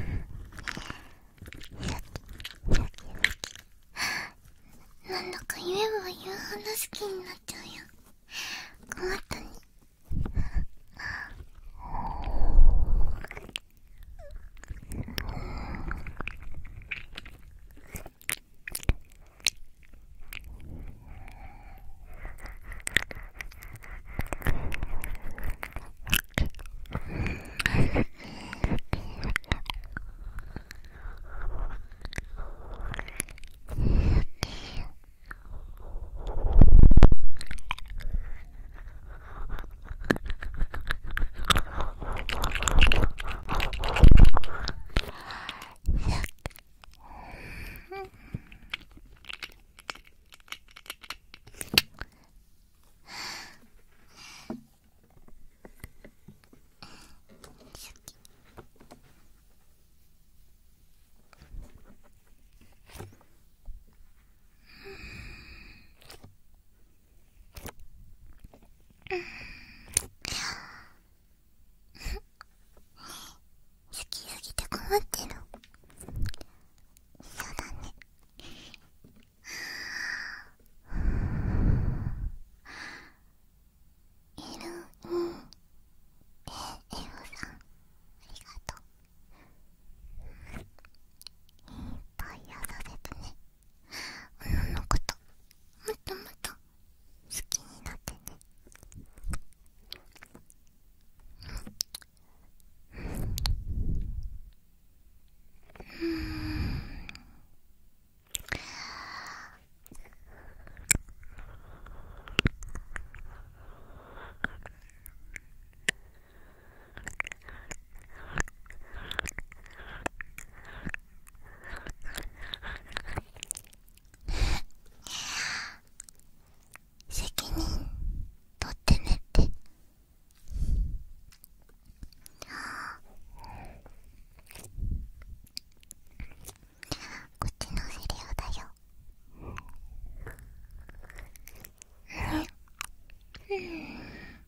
好き好き好き。なんだか言えば言うほど好きになっちゃうよ。困ったね。好きすぎて困ってる。そうだね。エル、うん。え、エルさん、ありがとう。いっぱいやられてね。女のこともっともっと好きになってね。うーん。責任取ってねって。こっちのセリフだよ。ね。うん。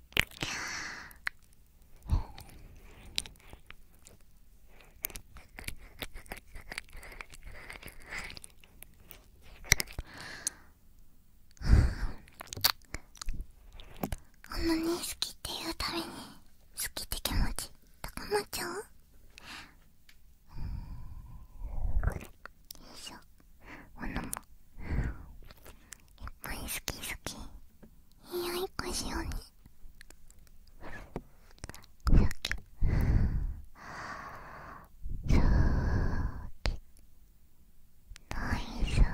あんなに好きって言うたびに好きって気持ち高まっちゃう。よいしょ。おのもいっぱい好き好き。いいよ、一個しようね。好き好き大好き。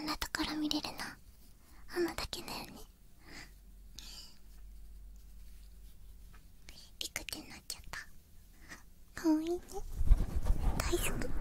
なところ見れるのアナだけだよね。リクってなっちゃった。かわいいね、大好き。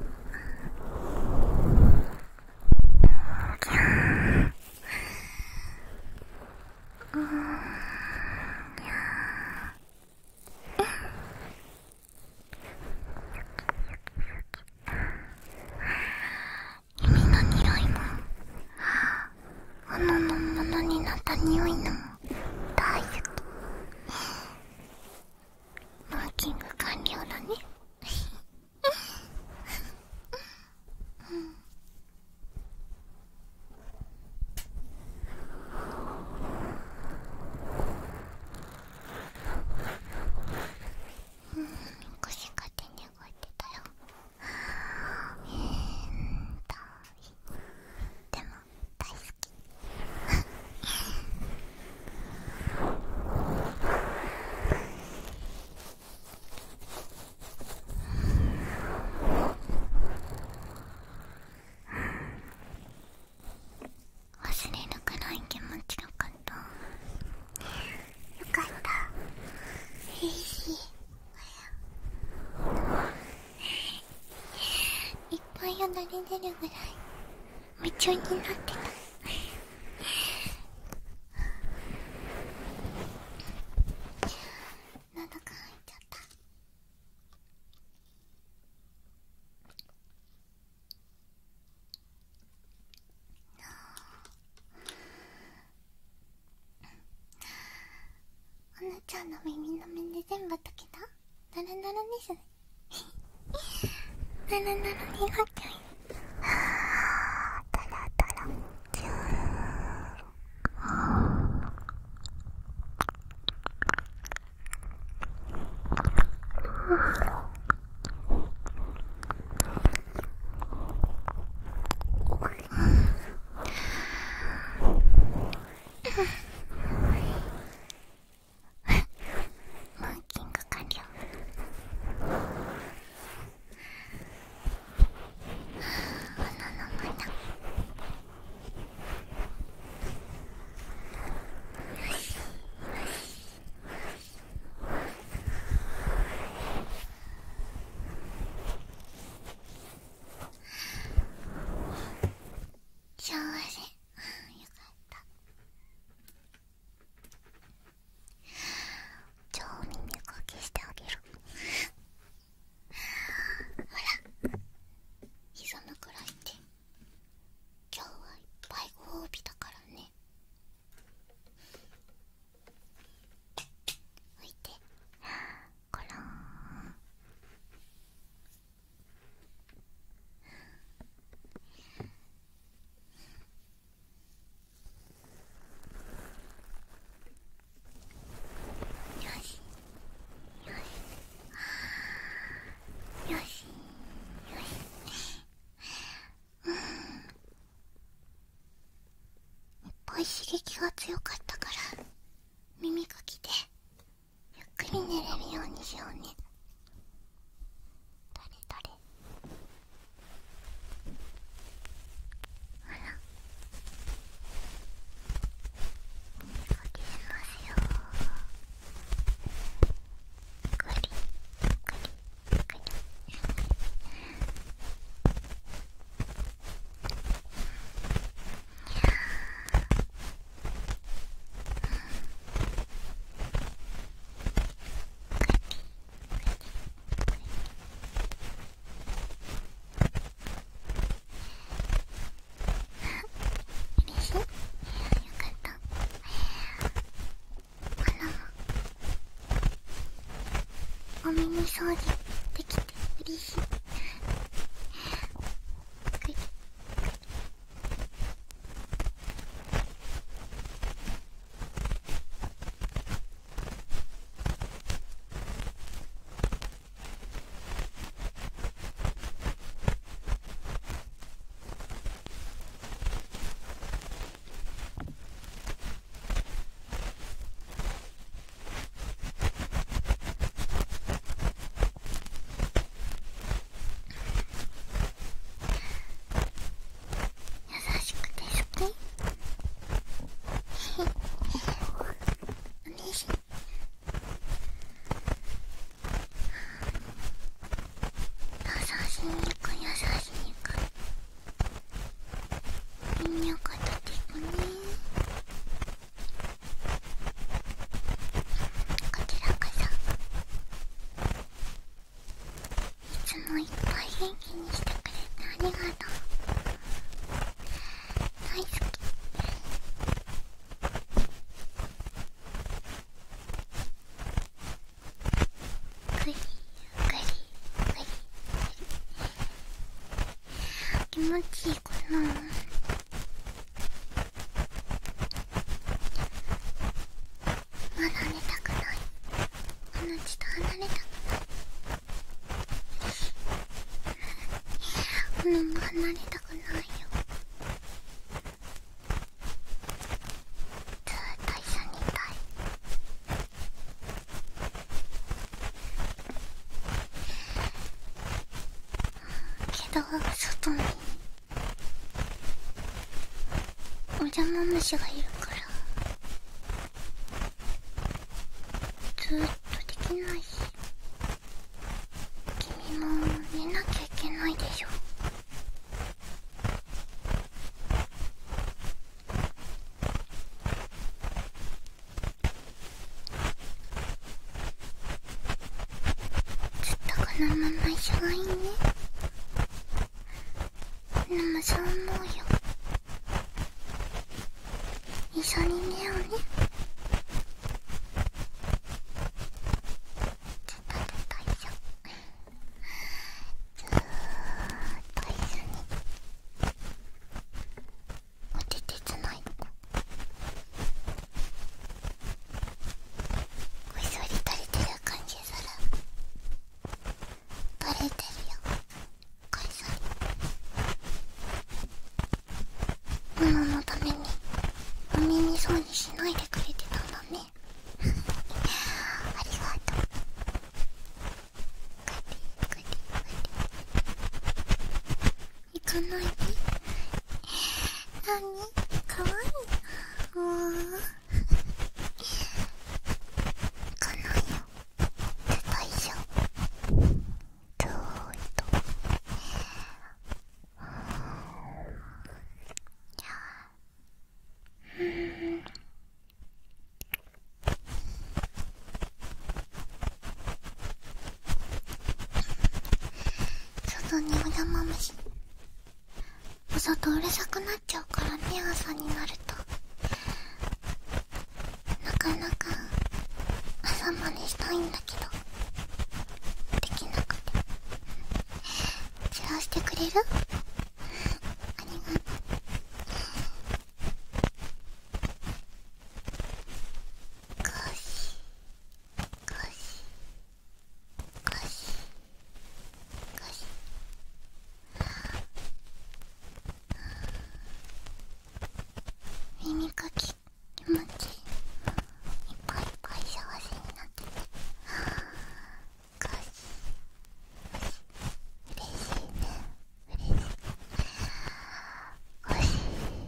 耳の匂いもあののものになった匂いのも大好き。マーキング完了だね。腰勝手に動いてたよ。変態。でも大好き。忘れるくらい気持ちよかった。よかった。嬉しい。いっぱいよだれ出るぐらい夢中になってた。喉が渇いちゃった。おなちゃんの耳の面で全部溶けた。ダラダラですね。ダラダラになっちゃう。ダラダラジュー。マーキング完了。鼻の前だ。幸せ。よかった。超耳かきしてあげる。ほら、膝のくらいって今日はいっぱいご褒美だからね。置いてこらーん。よしよしよしよし。うん、いっぱい刺激が強かったから耳かきでゆっくり寝れるようにしようね。どれどれ。ほら、耳かきしますよ。ぐりぐりぐり。嬉しい。よかった。あら、お耳掃除できて嬉しい。ぐり。 元気にしてくれてありがとう。大好き。グリグリグリグリ。気持ちいいかな。まだ寝たくない。あのちと離れたくない。うん、離れたくないよ。ずーっと一緒にいたい。けど外にお邪魔虫がいるからずーっとできないし、君も寝なきゃいけないでしょ。ずっとこのまま一緒がいいね。でもそう思うよ。一緒に寝ようね。ずっとずっと一緒。ずーっと一緒にお手手つないで。こいそり垂れてる感じする。垂れてるよ、こいそり。ママのためにお耳掃除しないでくれてたんだね。ありがとう。グリグリグリ。行かないで。なにかわいいな。もう行かないよ。絶対一緒。ずーっと。うーん。外にお邪魔虫。お外うるさくなっちゃうからね、朝になると。なかなか朝までしたいんだけどできなくて。チェアしてくれる？ありがとう。ゴシゴシゴシゴシ。耳かき気持ちいい。いっぱいいっぱい幸せになってて。ゴシゴシ。嬉しいね。嬉しい。ゴシゴシゴシ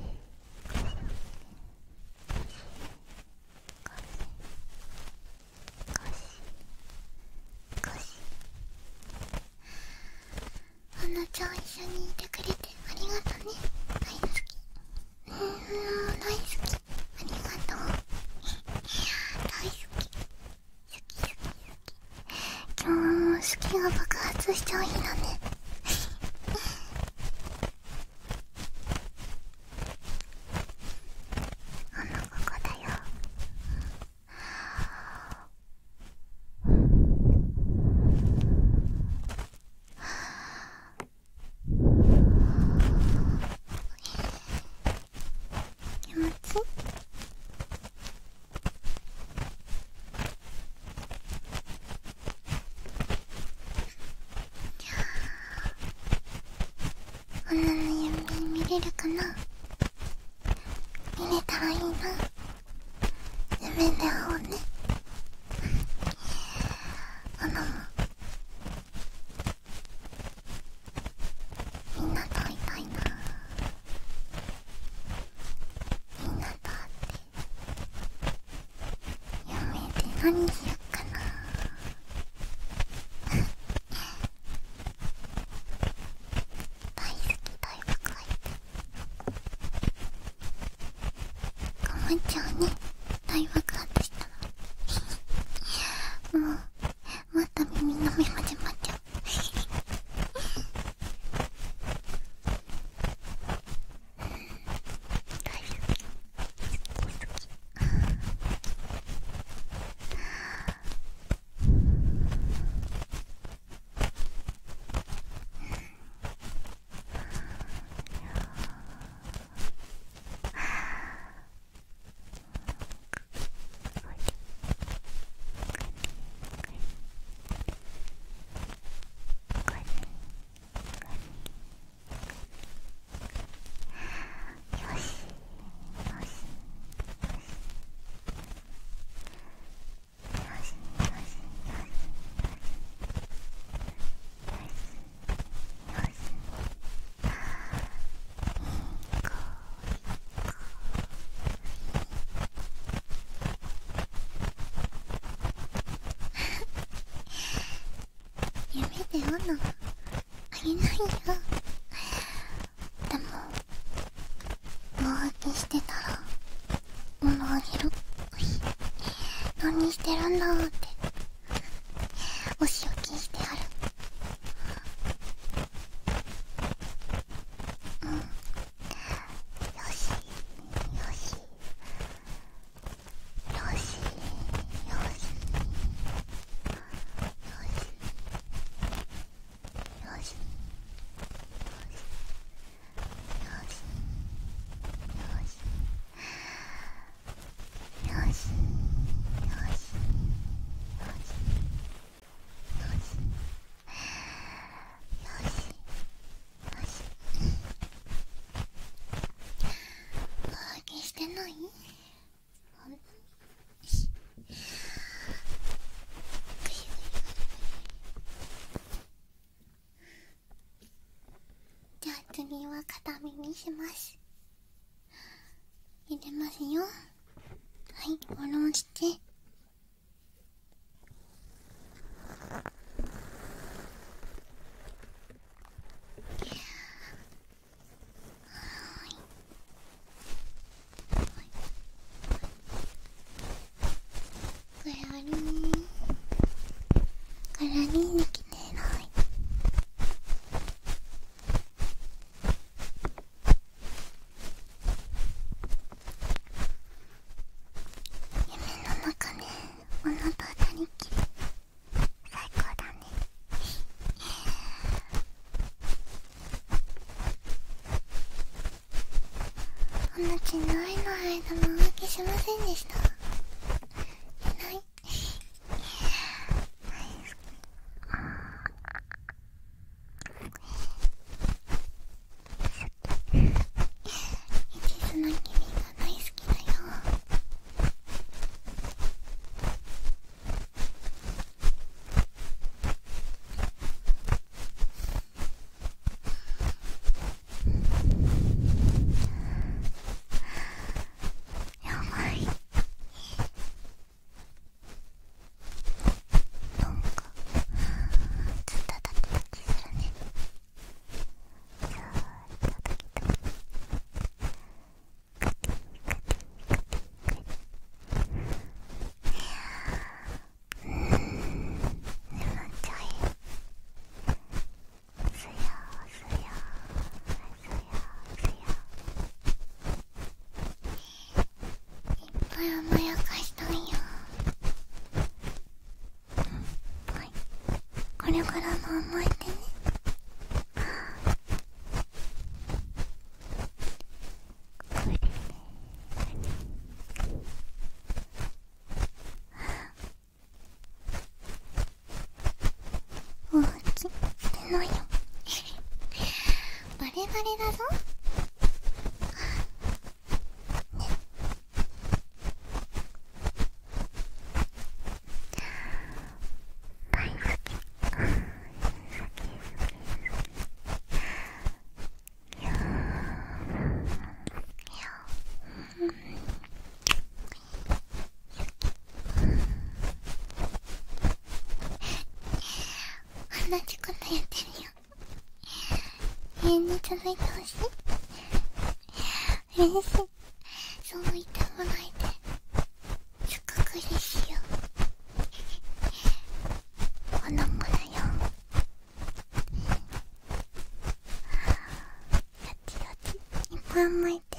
ゴシ。あのちゃん一緒にいてくれてありがとね。大好き。うーん、大好き。ありがとう。大好き。好き好き好き。今日はもう好きが爆発しちゃう日だね。あのここだよ。気持ちいい？女の指見れるかな？見れたらいいな。夢で会おうね。女もみんなと会いたいな。みんなと会って夢で何しよっかな。大好き大爆愛って困っちゃうね。大爆発したらもうまた耳の目始まっちゃう。 な。あげないよ。でも浮気してたら物あげる。何してるんだってお仕置きしてやる。うん、よしよしよしよしよしよしよし浮気してない？ほんとに？じゃあ次は片耳します。入れますよ。はい、下ろして。クラリンクラリンに来てない。夢の中ね、あなた二人きり最高だね。あなちの愛の間も浮気しませんでした？いない？一途な君が大好きだよ。やばい。なんかずっと立ってた気するね。ずーっとドキドキ。うーん、眠っちゃえ。すやすやすやすや。いっぱい甘やかしたんよ。はい、これからも甘えてね。浮気してないよ。バレバレだぞ。大好き。いやー、いやー、うん、同じことやってるよ。永遠に続いてほしい。嬉しい。そう言ってもらえてすごく嬉しいよ。この子だよ。やちやちいっぱい甘えてね。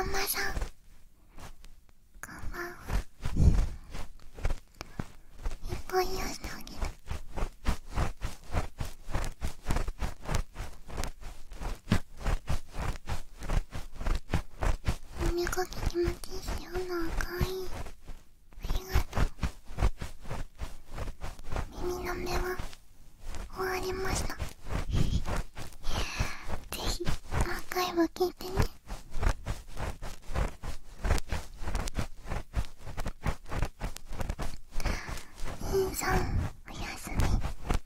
くまさん、こんばんは。いっぱい癒してあげる。耳かき気持ちいいしよな。かわいい。ありがとう。耳の目は終わりました。ぜひアーカイブ聞いてね。インさん、おやすみ。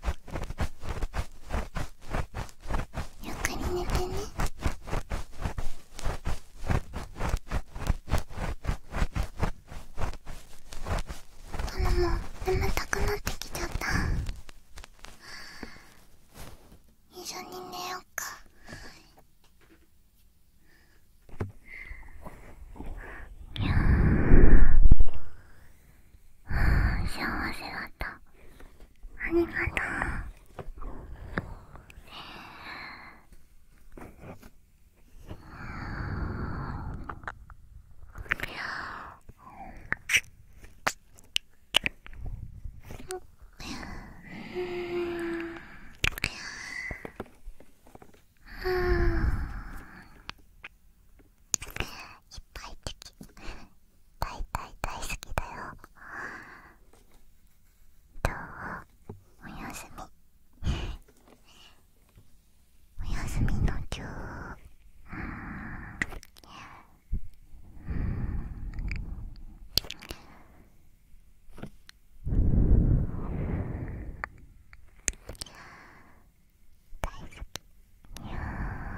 ゆっくり寝てね。あのもう眠たくなってきちゃった。一緒に寝ようか。いやー、幸せだった。ありがとう。うん、いっぱい敵大大大好きだよ。どう？おやすみ。おやすみのちゅー。大好き。いや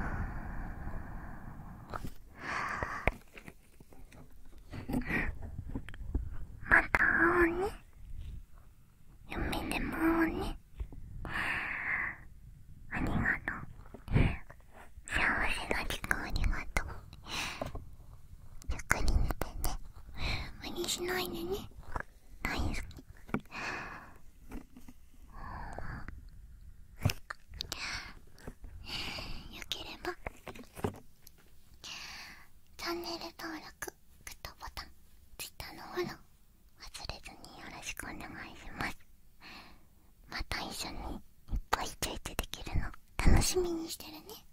また会おうね。夢でも会おうね。ありがとう。幸せな時間ありがとう。ゆっくり寝てね。無理しないでね。大好き。よければチャンネル登録、グッドボタン、Twitter のフォロー忘れずによろしくお願いします。また一緒にいっぱいちょいちょいできるの楽しみにしてるね。